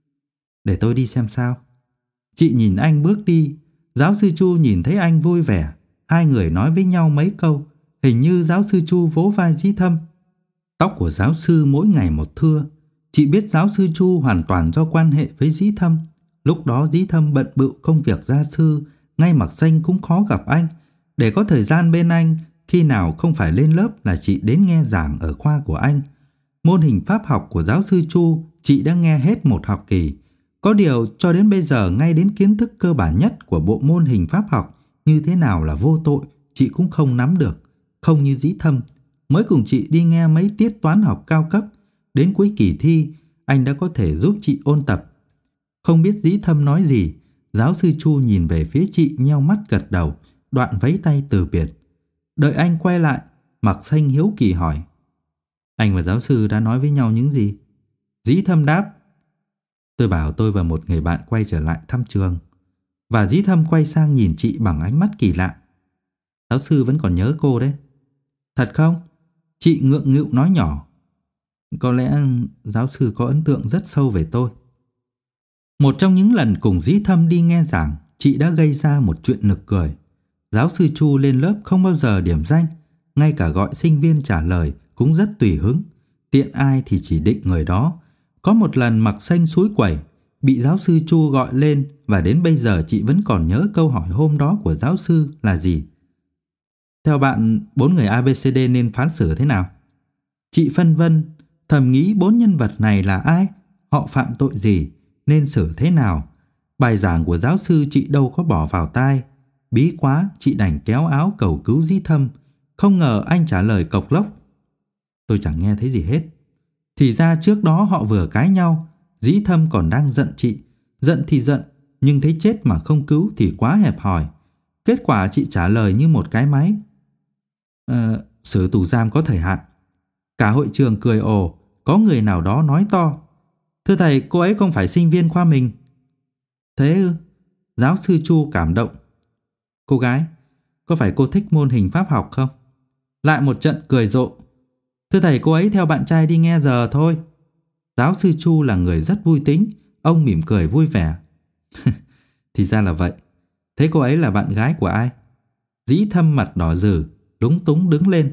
Để tôi đi xem sao. Chị nhìn anh bước đi. Giáo sư Chu nhìn thấy anh vui vẻ. Hai người nói với nhau mấy câu. Hình như giáo sư Chu vỗ vai Dĩ Thâm. Tóc của giáo sư mỗi ngày một thưa. Chị biết giáo sư Chu hoàn toàn do quan hệ với Dĩ Thâm. Lúc đó Dĩ Thâm bận bịu công việc gia sư, ngay Mạc Xanh cũng khó gặp anh. Để có thời gian bên anh, khi nào không phải lên lớp là chị đến nghe giảng ở khoa của anh. Môn hình pháp học của giáo sư Chu chị đã nghe hết một học kỳ. Có điều cho đến bây giờ ngay đến kiến thức cơ bản nhất của bộ môn hình pháp học như thế nào là vô tội chị cũng không nắm được. Không như Dĩ Thâm, mới cùng chị đi nghe mấy tiết toán học cao cấp. Đến cuối kỳ thi, anh đã có thể giúp chị ôn tập. Không biết Dĩ Thâm nói gì, giáo sư Chu nhìn về phía chị nheo mắt gật đầu, đoạn vẫy tay từ biệt. Đợi anh quay lại, Mạc Xanh hiếu kỳ hỏi. Anh và giáo sư đã nói với nhau những gì? Dĩ Thâm đáp. Tôi bảo tôi và một người bạn quay trở lại thăm trường. Và Dĩ Thâm quay sang nhìn chị bằng ánh mắt kỳ lạ. Giáo sư vẫn còn nhớ cô đấy. Thật không? Chị ngượng nghịu nói nhỏ. Có lẽ giáo sư có ấn tượng rất sâu về tôi. Một trong những lần cùng Dĩ Thâm đi nghe giảng, chị đã gây ra một chuyện nực cười. Giáo sư Chu lên lớp không bao giờ điểm danh, ngay cả gọi sinh viên trả lời cũng rất tùy hứng, tiện ai thì chỉ định người đó. Có một lần Mạc Xanh xúi quẩy, bị giáo sư Chu gọi lên và đến bây giờ chị vẫn còn nhớ câu hỏi hôm đó của giáo sư là gì. Theo bạn, 4 người ABCD nên phán xử thế nào? Chị phân vân, thầm nghĩ 4 nhân vật này là ai? Họ phạm tội gì? Nên xử thế nào? Bài giảng của giáo sư chị đâu có bỏ vào tai. Bí quá, chị đành kéo áo cầu cứu Dĩ Thâm. Không ngờ anh trả lời cộc lốc. Tôi chẳng nghe thấy gì hết. Thì ra trước đó họ vừa cãi nhau. Dĩ Thâm còn đang giận chị. Giận thì giận, nhưng thấy chết mà không cứu thì quá hẹp hòi. Kết quả chị trả lời như một cái máy. Xử tù giam có thời hạn. Cả hội trường cười ồ. Có người nào đó nói to. Thưa thầy, cô ấy không phải sinh viên khoa mình. Thế ư? Giáo sư Chu cảm động. Cô gái, có phải cô thích môn hình pháp học không? Lại một trận cười rộ. Thưa thầy, cô ấy theo bạn trai đi nghe giờ thôi. Giáo sư Chu là người rất vui tính. Ông mỉm cười vui vẻ. Thì ra là vậy. Thế cô ấy là bạn gái của ai? Dĩ Thâm mặt đỏ rừ, lúng túng đứng lên.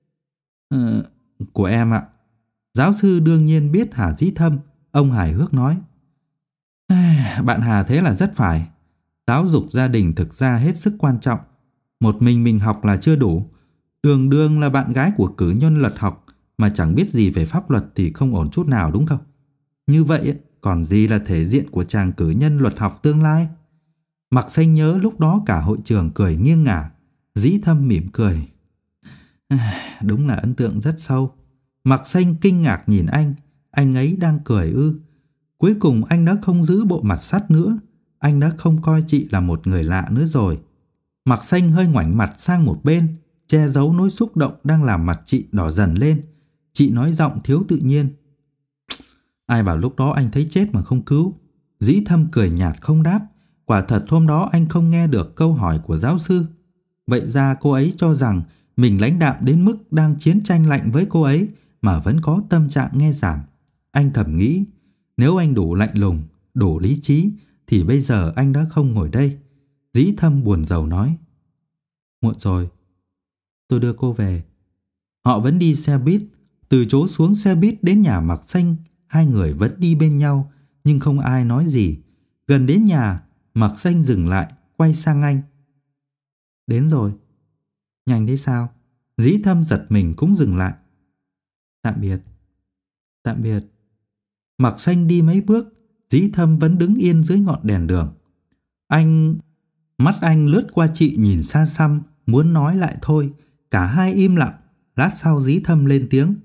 Của em ạ. Giáo sư đương nhiên biết Hà Dĩ Thâm. Ông hài hước nói. Bạn Hà thế là rất phải. Giáo dục gia đình thực ra hết sức quan trọng. Một mình học là chưa đủ. Đường đường là bạn gái của cử nhân luật học mà chẳng biết gì về pháp luật thì không ổn chút nào đúng không? Như vậy còn gì là thể diện của chàng cử nhân luật học tương lai? Mạc Xanh nhớ lúc đó cả hội trường cười nghiêng ngả. Dĩ Thâm mỉm cười. Đúng là ấn tượng rất sâu. Mạc Xanh kinh ngạc nhìn anh ấy đang cười ư? Cuối cùng anh đã không giữ bộ mặt sắt nữa. Anh đã không coi chị là một người lạ nữa rồi. Mạc Xanh hơi ngoảnh mặt sang một bên, che giấu nỗi xúc động đang làm mặt chị đỏ dần lên. Chị nói giọng thiếu tự nhiên. Ai bảo lúc đó anh thấy chết mà không cứu? Dĩ Thâm cười nhạt không đáp. Quả thật hôm đó anh không nghe được câu hỏi của giáo sư. Vậy ra cô ấy cho rằng mình lãnh đạm đến mức đang chiến tranh lạnh với cô ấy mà vẫn có tâm trạng nghe giảng. Anh thầm nghĩ, nếu anh đủ lạnh lùng, đủ lý trí thì bây giờ anh đã không ngồi đây. Dĩ Thâm buồn rầu nói. Muộn rồi, tôi đưa cô về. Họ vẫn đi xe buýt. Từ chỗ xuống xe buýt đến nhà Mạc Xanh, hai người vẫn đi bên nhau nhưng không ai nói gì. Gần đến nhà, Mạc Xanh dừng lại, quay sang anh. Đến rồi. Nhanh thế sao? Dĩ Thâm giật mình cũng dừng lại. Tạm biệt. Tạm biệt. Mạc Xanh đi mấy bước, Dĩ Thâm vẫn đứng yên dưới ngọn đèn đường. Mắt anh lướt qua chị nhìn xa xăm, muốn nói lại thôi. Cả hai im lặng. Lát sau Dĩ Thâm lên tiếng.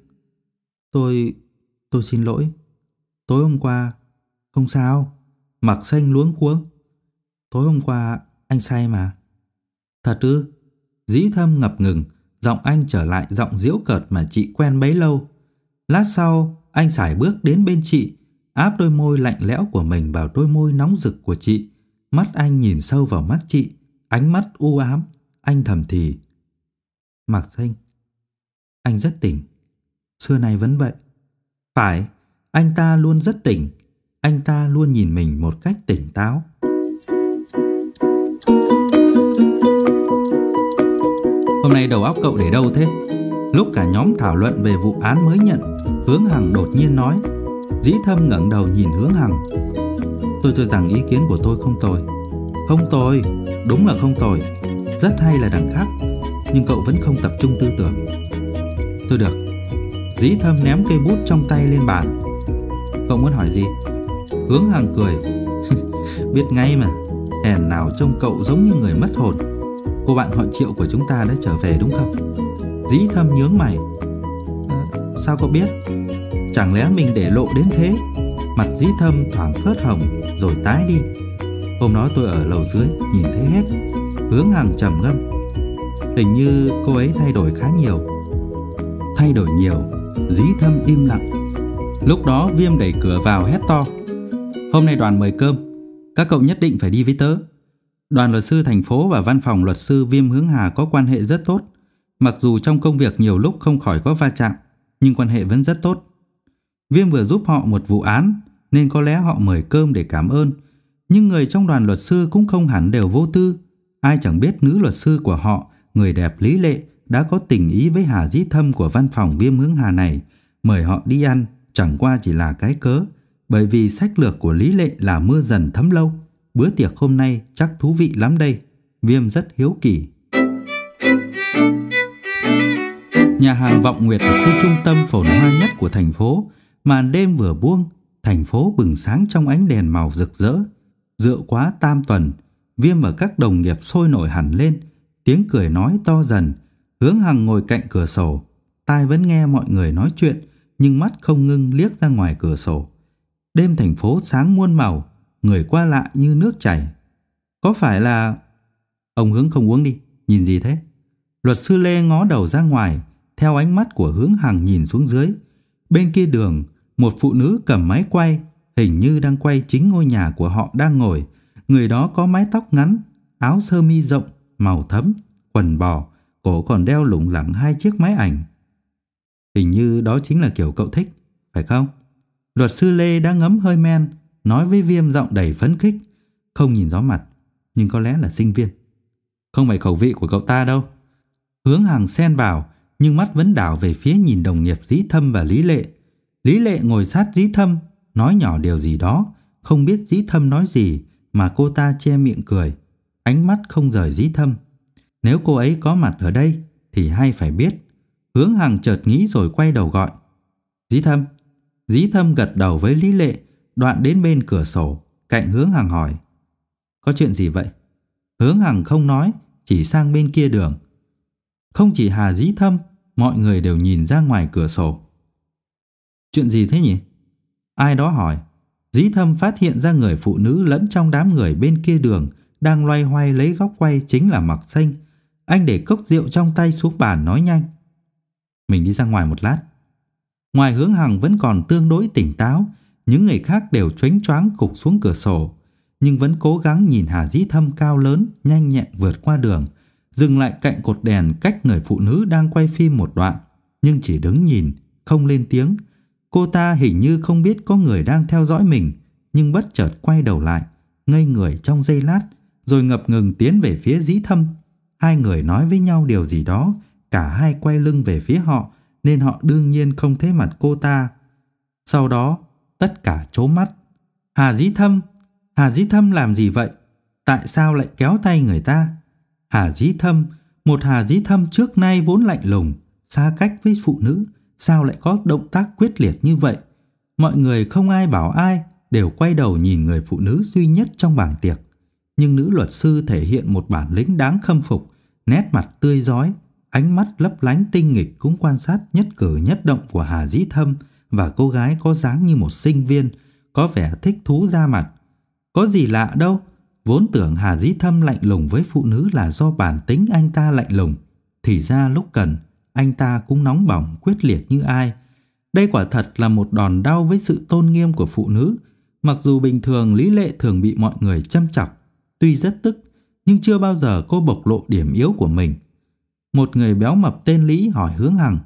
Tôi xin lỗi. Tối hôm qua... Không sao. Mạc Xanh luống cuống. Tối hôm qua anh say mà. Thật ư? Dĩ Thâm ngập ngừng. Giọng anh trở lại giọng giễu cợt mà chị quen bấy lâu. Lát sau anh sải bước đến bên chị. áp đôi môi lạnh lẽo của mình vào đôi môi nóng rực của chị. Mắt anh nhìn sâu vào mắt chị, ánh mắt u ám. Anh thầm thì: Mạc Xanh, anh rất tỉnh. Xưa nay vẫn vậy. Phải, anh ta luôn rất tỉnh. Anh ta luôn nhìn mình một cách tỉnh táo. Hôm nay đầu óc cậu để đâu thế? Lúc cả nhóm thảo luận về vụ án mới nhận, Hướng Hằng đột nhiên nói. Dĩ Thâm ngẩng đầu nhìn Hướng Hằng. Tôi cho rằng ý kiến của tôi không tồi. Không tồi, đúng là không tồi. Rất hay là đằng khác. Nhưng cậu vẫn không tập trung tư tưởng. Thôi được. Dĩ Thâm ném cây bút trong tay lên bàn. Cậu muốn hỏi gì? Hướng Hằng cười. Biết ngay mà. Hèn nào trông cậu giống như người mất hồn. Cô bạn họ Triệu của chúng ta đã trở về đúng không? Dĩ Thâm nhướng mày. Sao cậu biết? Chẳng lẽ mình để lộ đến thế? Mặt Dĩ Thâm thoáng phớt hồng rồi tái đi. Hôm đó tôi ở lầu dưới nhìn thấy hết. Hướng Hằng trầm ngâm. Hình như cô ấy thay đổi khá nhiều. Thay đổi nhiều? Dĩ Thâm im lặng. Lúc đó Viêm đẩy cửa vào hét to. Hôm nay đoàn mời cơm. Các cậu nhất định phải đi với tớ. Đoàn luật sư thành phố và văn phòng luật sư Viêm Hướng Hà có quan hệ rất tốt. Mặc dù trong công việc nhiều lúc không khỏi có va chạm, nhưng quan hệ vẫn rất tốt. Viêm vừa giúp họ một vụ án, nên có lẽ họ mời cơm để cảm ơn. Nhưng người trong đoàn luật sư cũng không hẳn đều vô tư. Ai chẳng biết nữ luật sư của họ, người đẹp Lý Lệ, đã có tình ý với Hà Dĩ Thâm của văn phòng Viêm Hướng Hà này. Mời họ đi ăn chẳng qua chỉ là cái cớ, bởi vì sách lược của Lý Lệ là mưa dần thấm lâu. Bữa tiệc hôm nay chắc thú vị lắm đây. Viêm rất hiếu kỳ. Nhà hàng Vọng Nguyệt ở khu trung tâm phồn hoa nhất của thành phố. Màn đêm vừa buông, thành phố bừng sáng trong ánh đèn màu rực rỡ. Rượu quá tam tuần, Viêm và các đồng nghiệp sôi nổi hẳn lên. Tiếng cười nói to dần. Hướng Hằng ngồi cạnh cửa sổ, tai vẫn nghe mọi người nói chuyện, nhưng mắt không ngưng liếc ra ngoài cửa sổ. Đêm thành phố sáng muôn màu, người qua lại như nước chảy. Có phải là... Ông Hướng không uống đi, nhìn gì thế? Luật sư Lê ngó đầu ra ngoài, theo ánh mắt của Hướng Hằng nhìn xuống dưới. Bên kia đường, một phụ nữ cầm máy quay, hình như đang quay chính ngôi nhà của họ đang ngồi. Người đó có mái tóc ngắn, áo sơ mi rộng, màu thẫm, quần bò, cổ còn đeo lủng lẳng 2 chiếc máy ảnh. Hình như đó chính là kiểu cậu thích, phải không? Luật sư Lê đã ngấm hơi men, nói với Viêm giọng đầy phấn khích. Không nhìn rõ mặt, nhưng có lẽ là sinh viên. Không phải khẩu vị của cậu ta đâu. Hướng Hằng xen vào, nhưng mắt vẫn đảo về phía nhìn đồng nghiệp Dĩ Thâm và Lý Lệ. Lý Lệ ngồi sát Dĩ Thâm, nói nhỏ điều gì đó. Không biết Dĩ Thâm nói gì mà cô ta che miệng cười, ánh mắt không rời Dĩ Thâm. Nếu cô ấy có mặt ở đây thì hay phải biết. Hướng Hằng chợt nghĩ rồi quay đầu gọi. Dĩ Thâm. Dĩ Thâm gật đầu với Lý Lệ, đoạn đến bên cửa sổ, cạnh Hướng Hằng hỏi. Có chuyện gì vậy? Hướng Hằng không nói, chỉ sang bên kia đường. Không chỉ Hà Dĩ Thâm, mọi người đều nhìn ra ngoài cửa sổ. Chuyện gì thế nhỉ? Ai đó hỏi. Dĩ Thâm phát hiện ra người phụ nữ lẫn trong đám người bên kia đường đang loay hoay lấy góc quay chính là Mạc Xanh. Anh để cốc rượu trong tay xuống bàn nói nhanh. Mình đi ra ngoài một lát. Ngoài Hướng Hằng vẫn còn tương đối tỉnh táo, những người khác đều choáng choáng gục xuống cửa sổ, nhưng vẫn cố gắng nhìn Hà Dĩ Thâm cao lớn, nhanh nhẹn vượt qua đường, dừng lại cạnh cột đèn cách người phụ nữ đang quay phim một đoạn, nhưng chỉ đứng nhìn, không lên tiếng. Cô ta hình như không biết có người đang theo dõi mình, nhưng bất chợt quay đầu lại, ngây người trong giây lát, rồi ngập ngừng tiến về phía Dĩ Thâm. Hai người nói với nhau điều gì đó, cả hai quay lưng về phía họ, nên họ đương nhiên không thấy mặt cô ta. Sau đó, tất cả trố mắt. Hà Dĩ Thâm làm gì vậy? Tại sao lại kéo tay người ta? Hà Dĩ Thâm, một Hà Dĩ Thâm trước nay vốn lạnh lùng, xa cách với phụ nữ, sao lại có động tác quyết liệt như vậy? Mọi người không ai bảo ai, đều quay đầu nhìn người phụ nữ duy nhất trong bảng tiệc. Nhưng nữ luật sư thể hiện một bản lĩnh đáng khâm phục, nét mặt tươi rói, ánh mắt lấp lánh tinh nghịch cũng quan sát nhất cử nhất động của Hà Dĩ Thâm, và cô gái có dáng như một sinh viên, có vẻ thích thú ra mặt. Có gì lạ đâu, vốn tưởng Hà Dĩ Thâm lạnh lùng với phụ nữ là do bản tính anh ta lạnh lùng, thì ra lúc cần anh ta cũng nóng bỏng quyết liệt như ai. Đây quả thật là một đòn đau với sự tôn nghiêm của phụ nữ. Mặc dù bình thường Lý Lệ thường bị mọi người châm chọc, tuy rất tức, nhưng chưa bao giờ cô bộc lộ điểm yếu của mình. Một người béo mập tên Lý hỏi Hướng Hằng: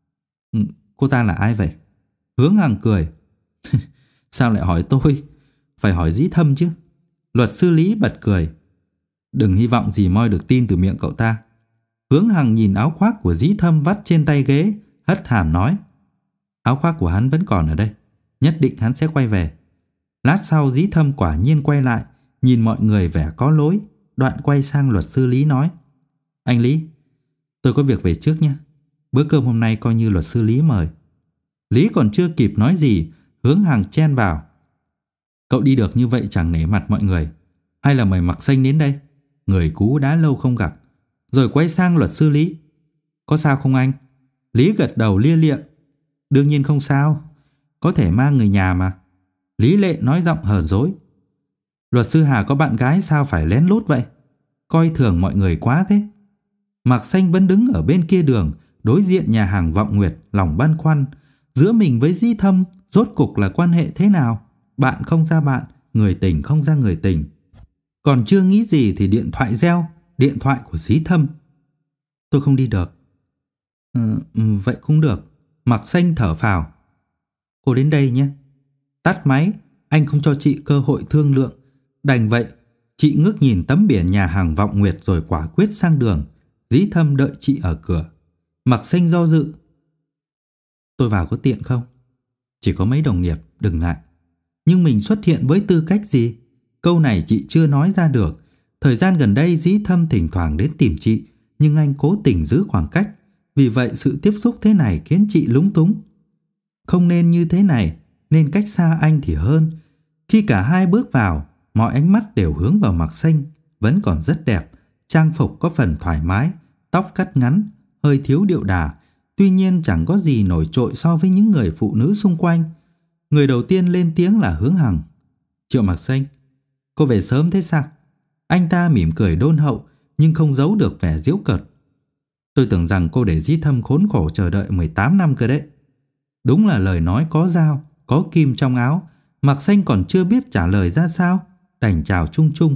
Cô ta là ai vậy? Hướng Hằng cười: Sao lại hỏi tôi? Phải hỏi Dĩ Thâm chứ. Luật sư Lý bật cười: Đừng hy vọng gì moi được tin từ miệng cậu ta. Hướng Hằng nhìn áo khoác của Dĩ Thâm vắt trên tay ghế, hất hàm nói: Áo khoác của hắn vẫn còn ở đây, nhất định hắn sẽ quay về. Lát sau Dĩ Thâm quả nhiên quay lại, nhìn mọi người vẻ có lỗi, đoạn quay sang luật sư Lý nói: Anh Lý, tôi có việc về trước nhé. Bữa cơm hôm nay coi như luật sư Lý mời. Lý còn chưa kịp nói gì, Hướng Hằng chen vào: Cậu đi được như vậy chẳng nể mặt mọi người. Hay là mời Mặc Xanh đến đây, người cũ đã lâu không gặp. Rồi quay sang luật sư Lý: Có sao không anh? Lý gật đầu lia lịa: Đương nhiên không sao, có thể mang người nhà mà. Lý Lệ nói giọng hờn dỗi: Luật sư Hà có bạn gái sao phải lén lút vậy? Coi thường mọi người quá thế. Mạc Xanh vẫn đứng ở bên kia đường, đối diện nhà hàng Vọng Nguyệt, lòng băn khoăn. Giữa mình với Dĩ Thâm rốt cục là quan hệ thế nào? Bạn không ra bạn, người tình không ra người tình. Còn chưa nghĩ gì thì điện thoại reo, điện thoại của Dĩ Thâm. Tôi không đi được. Vậy cũng được. Mạc Xanh thở phào: Cô đến đây nhé. Tắt máy, anh không cho chị cơ hội thương lượng. Đành vậy, chị ngước nhìn tấm biển nhà hàng Vọng Nguyệt rồi quả quyết sang đường. Dĩ Thâm đợi chị ở cửa. Mạc Xanh do dự: Tôi vào có tiện không? Chỉ có mấy đồng nghiệp, đừng ngại. Nhưng mình xuất hiện với tư cách gì? Câu này chị chưa nói ra được. Thời gian gần đây Dĩ Thâm thỉnh thoảng đến tìm chị, nhưng anh cố tình giữ khoảng cách. Vì vậy sự tiếp xúc thế này khiến chị lúng túng. Không nên như thế này, nên cách xa anh thì hơn. Khi cả hai bước vào, mọi ánh mắt đều hướng vào Mạc Xanh. Vẫn còn rất đẹp, trang phục có phần thoải mái, tóc cắt ngắn, hơi thiếu điệu đà. Tuy nhiên chẳng có gì nổi trội so với những người phụ nữ xung quanh. Người đầu tiên lên tiếng là Hướng Hằng: Triệu Mạc Xanh, cô về sớm thế sao? Anh ta mỉm cười đôn hậu, nhưng không giấu được vẻ giễu cợt. Tôi tưởng rằng cô để Dĩ Thâm khốn khổ chờ đợi 18 năm cơ đấy. Đúng là lời nói có dao, có kim trong áo. Mạc Xanh còn chưa biết trả lời ra sao, đành chào chung chung.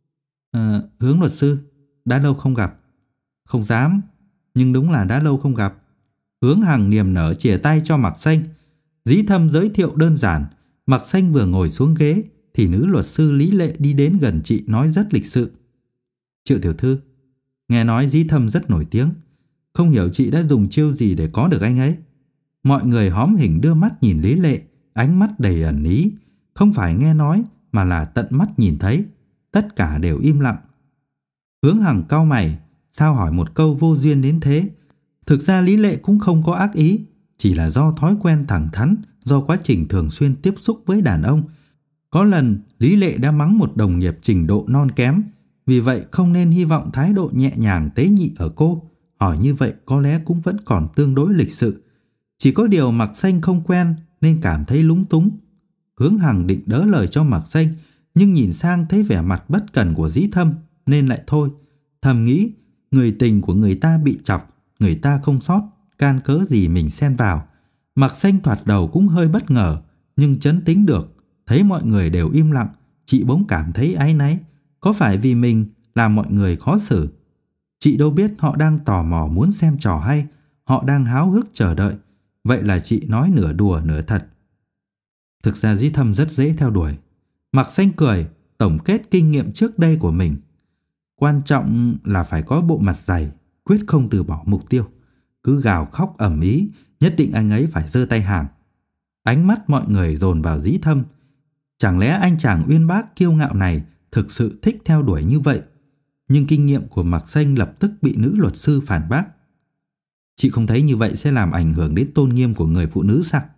Hướng luật sư, đã lâu không gặp. Không dám, nhưng đúng là đã lâu không gặp. Hướng Hằng niềm nở chìa tay cho Mạc Xanh. Dĩ Thâm giới thiệu đơn giản. Mạc Xanh vừa ngồi xuống ghế thì nữ luật sư Lý Lệ đi đến gần chị nói rất lịch sự: Triệu tiểu thư, nghe nói Dĩ Thâm rất nổi tiếng. Không hiểu chị đã dùng chiêu gì để có được anh ấy. Mọi người hóm hỉnh đưa mắt nhìn Lý Lệ, ánh mắt đầy ẩn ý. Không phải nghe nói mà là tận mắt nhìn thấy. Tất cả đều im lặng. Hướng Hằng cau mày, sao hỏi một câu vô duyên đến thế? Thực ra Lý Lệ cũng không có ác ý, chỉ là do thói quen thẳng thắn, do quá trình thường xuyên tiếp xúc với đàn ông. Có lần Lý Lệ đã mắng một đồng nghiệp trình độ non kém, vì vậy không nên hy vọng thái độ nhẹ nhàng tế nhị ở cô. Hỏi như vậy có lẽ cũng vẫn còn tương đối lịch sự. Chỉ có điều Mạc Xanh không quen nên cảm thấy lúng túng. Hướng Hằng định đỡ lời cho Mạc Xanh, nhưng nhìn sang thấy vẻ mặt bất cẩn của Dĩ Thâm nên lại thôi. Thầm nghĩ, người tình của người ta bị chọc, người ta không sót, can cớ gì mình xen vào. Mạc Xanh thoạt đầu cũng hơi bất ngờ, nhưng trấn tĩnh được. Thấy mọi người đều im lặng, chị bỗng cảm thấy áy náy. Có phải vì mình làm mọi người khó xử? Chị đâu biết họ đang tò mò muốn xem trò hay, họ đang háo hức chờ đợi. Vậy là chị nói nửa đùa nửa thật: Thực ra Dĩ Thâm rất dễ theo đuổi. Mạc Xanh cười, tổng kết kinh nghiệm trước đây của mình: Quan trọng là phải có bộ mặt dày, quyết không từ bỏ mục tiêu. Cứ gào khóc ầm ĩ, nhất định anh ấy phải giơ tay hàng. Ánh mắt mọi người dồn vào Dĩ Thâm. Chẳng lẽ anh chàng uyên bác kiêu ngạo này thực sự thích theo đuổi như vậy? Nhưng kinh nghiệm của Mạc Xanh lập tức bị nữ luật sư phản bác: Chị không thấy như vậy sẽ làm ảnh hưởng đến tôn nghiêm của người phụ nữ sao?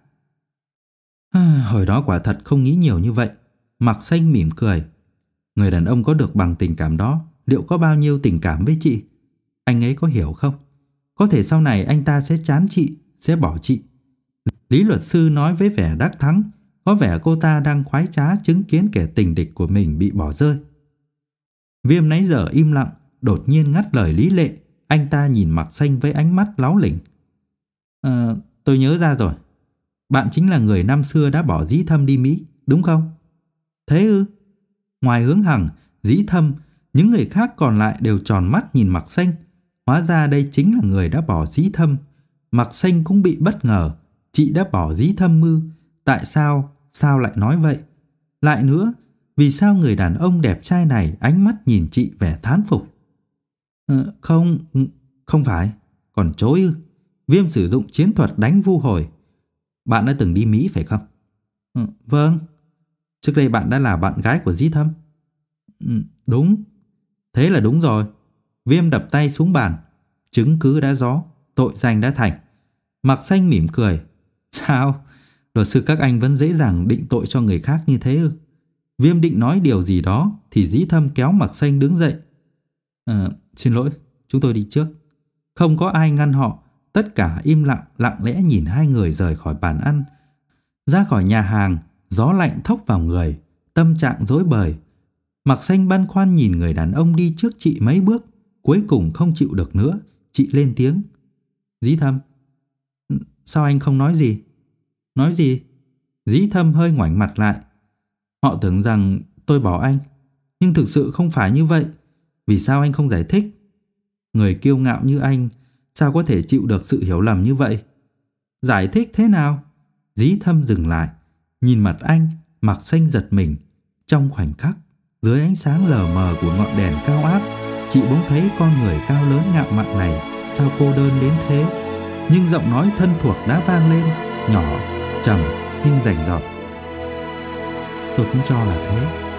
Hồi đó quả thật không nghĩ nhiều như vậy. Mạc Xanh mỉm cười: Người đàn ông có được bằng tình cảm đó, liệu có bao nhiêu tình cảm với chị? Anh ấy có hiểu không? Có thể sau này anh ta sẽ chán chị, sẽ bỏ chị. Lý luật sư nói với vẻ đắc thắng, có vẻ cô ta đang khoái trá chứng kiến kẻ tình địch của mình bị bỏ rơi. Viêm nãy giờ im lặng, đột nhiên ngắt lời Lý Lệ. Anh ta nhìn Mạc Xanh với ánh mắt láu lỉnh: Tôi nhớ ra rồi. Bạn chính là người năm xưa đã bỏ Dĩ Thâm đi Mỹ, đúng không? Thế ư? Ngoài Hướng Hằng, Dĩ Thâm, những người khác còn lại đều tròn mắt nhìn Mạc Xanh. Hóa ra đây chính là người đã bỏ Dĩ Thâm. Mạc Xanh cũng bị bất ngờ. Chị đã bỏ Dĩ Thâm ư? Tại sao? Sao lại nói vậy? Lại nữa, vì sao người đàn ông đẹp trai này ánh mắt nhìn chị vẻ thán phục? Không phải. Còn chối ư? Viêm sử dụng chiến thuật đánh vu hồi. Bạn đã từng đi Mỹ phải không? Vâng. Trước đây bạn đã là bạn gái của Dĩ Thâm? Đúng. Thế là đúng rồi. Viêm đập tay xuống bàn. Chứng cứ đã rõ, tội danh đã thành. Mạc Xanh mỉm cười. Sao? Luật sư các anh vẫn dễ dàng định tội cho người khác như thế ư? Viêm định nói điều gì đó thì Dĩ Thâm kéo Mạc Xanh đứng dậy. Xin lỗi, chúng tôi đi trước. Không có ai ngăn họ. Tất cả im lặng, lặng lẽ nhìn hai người rời khỏi bàn ăn. Ra khỏi nhà hàng, gió lạnh thốc vào người, tâm trạng rối bời. Mạc Xanh băn khoăn nhìn người đàn ông đi trước chị mấy bước. Cuối cùng không chịu được nữa, chị lên tiếng. Dĩ Thâm, sao anh không nói gì? Nói gì? Dĩ Thâm hơi ngoảnh mặt lại. Họ tưởng rằng tôi bỏ anh, nhưng thực sự không phải như vậy. Vì sao anh không giải thích? Người kiêu ngạo như anh sao có thể chịu được sự hiểu lầm như vậy? Giải thích thế nào? Dĩ Thâm dừng lại, nhìn mặt anh. Mạc Xanh giật mình. Trong khoảnh khắc, dưới ánh sáng lờ mờ của ngọn đèn cao áp, chị bỗng thấy con người cao lớn ngạo mạn này sao cô đơn đến thế. Nhưng giọng nói thân thuộc đã vang lên, nhỏ, trầm nhưng rành rọt. Tôi cũng cho là thế.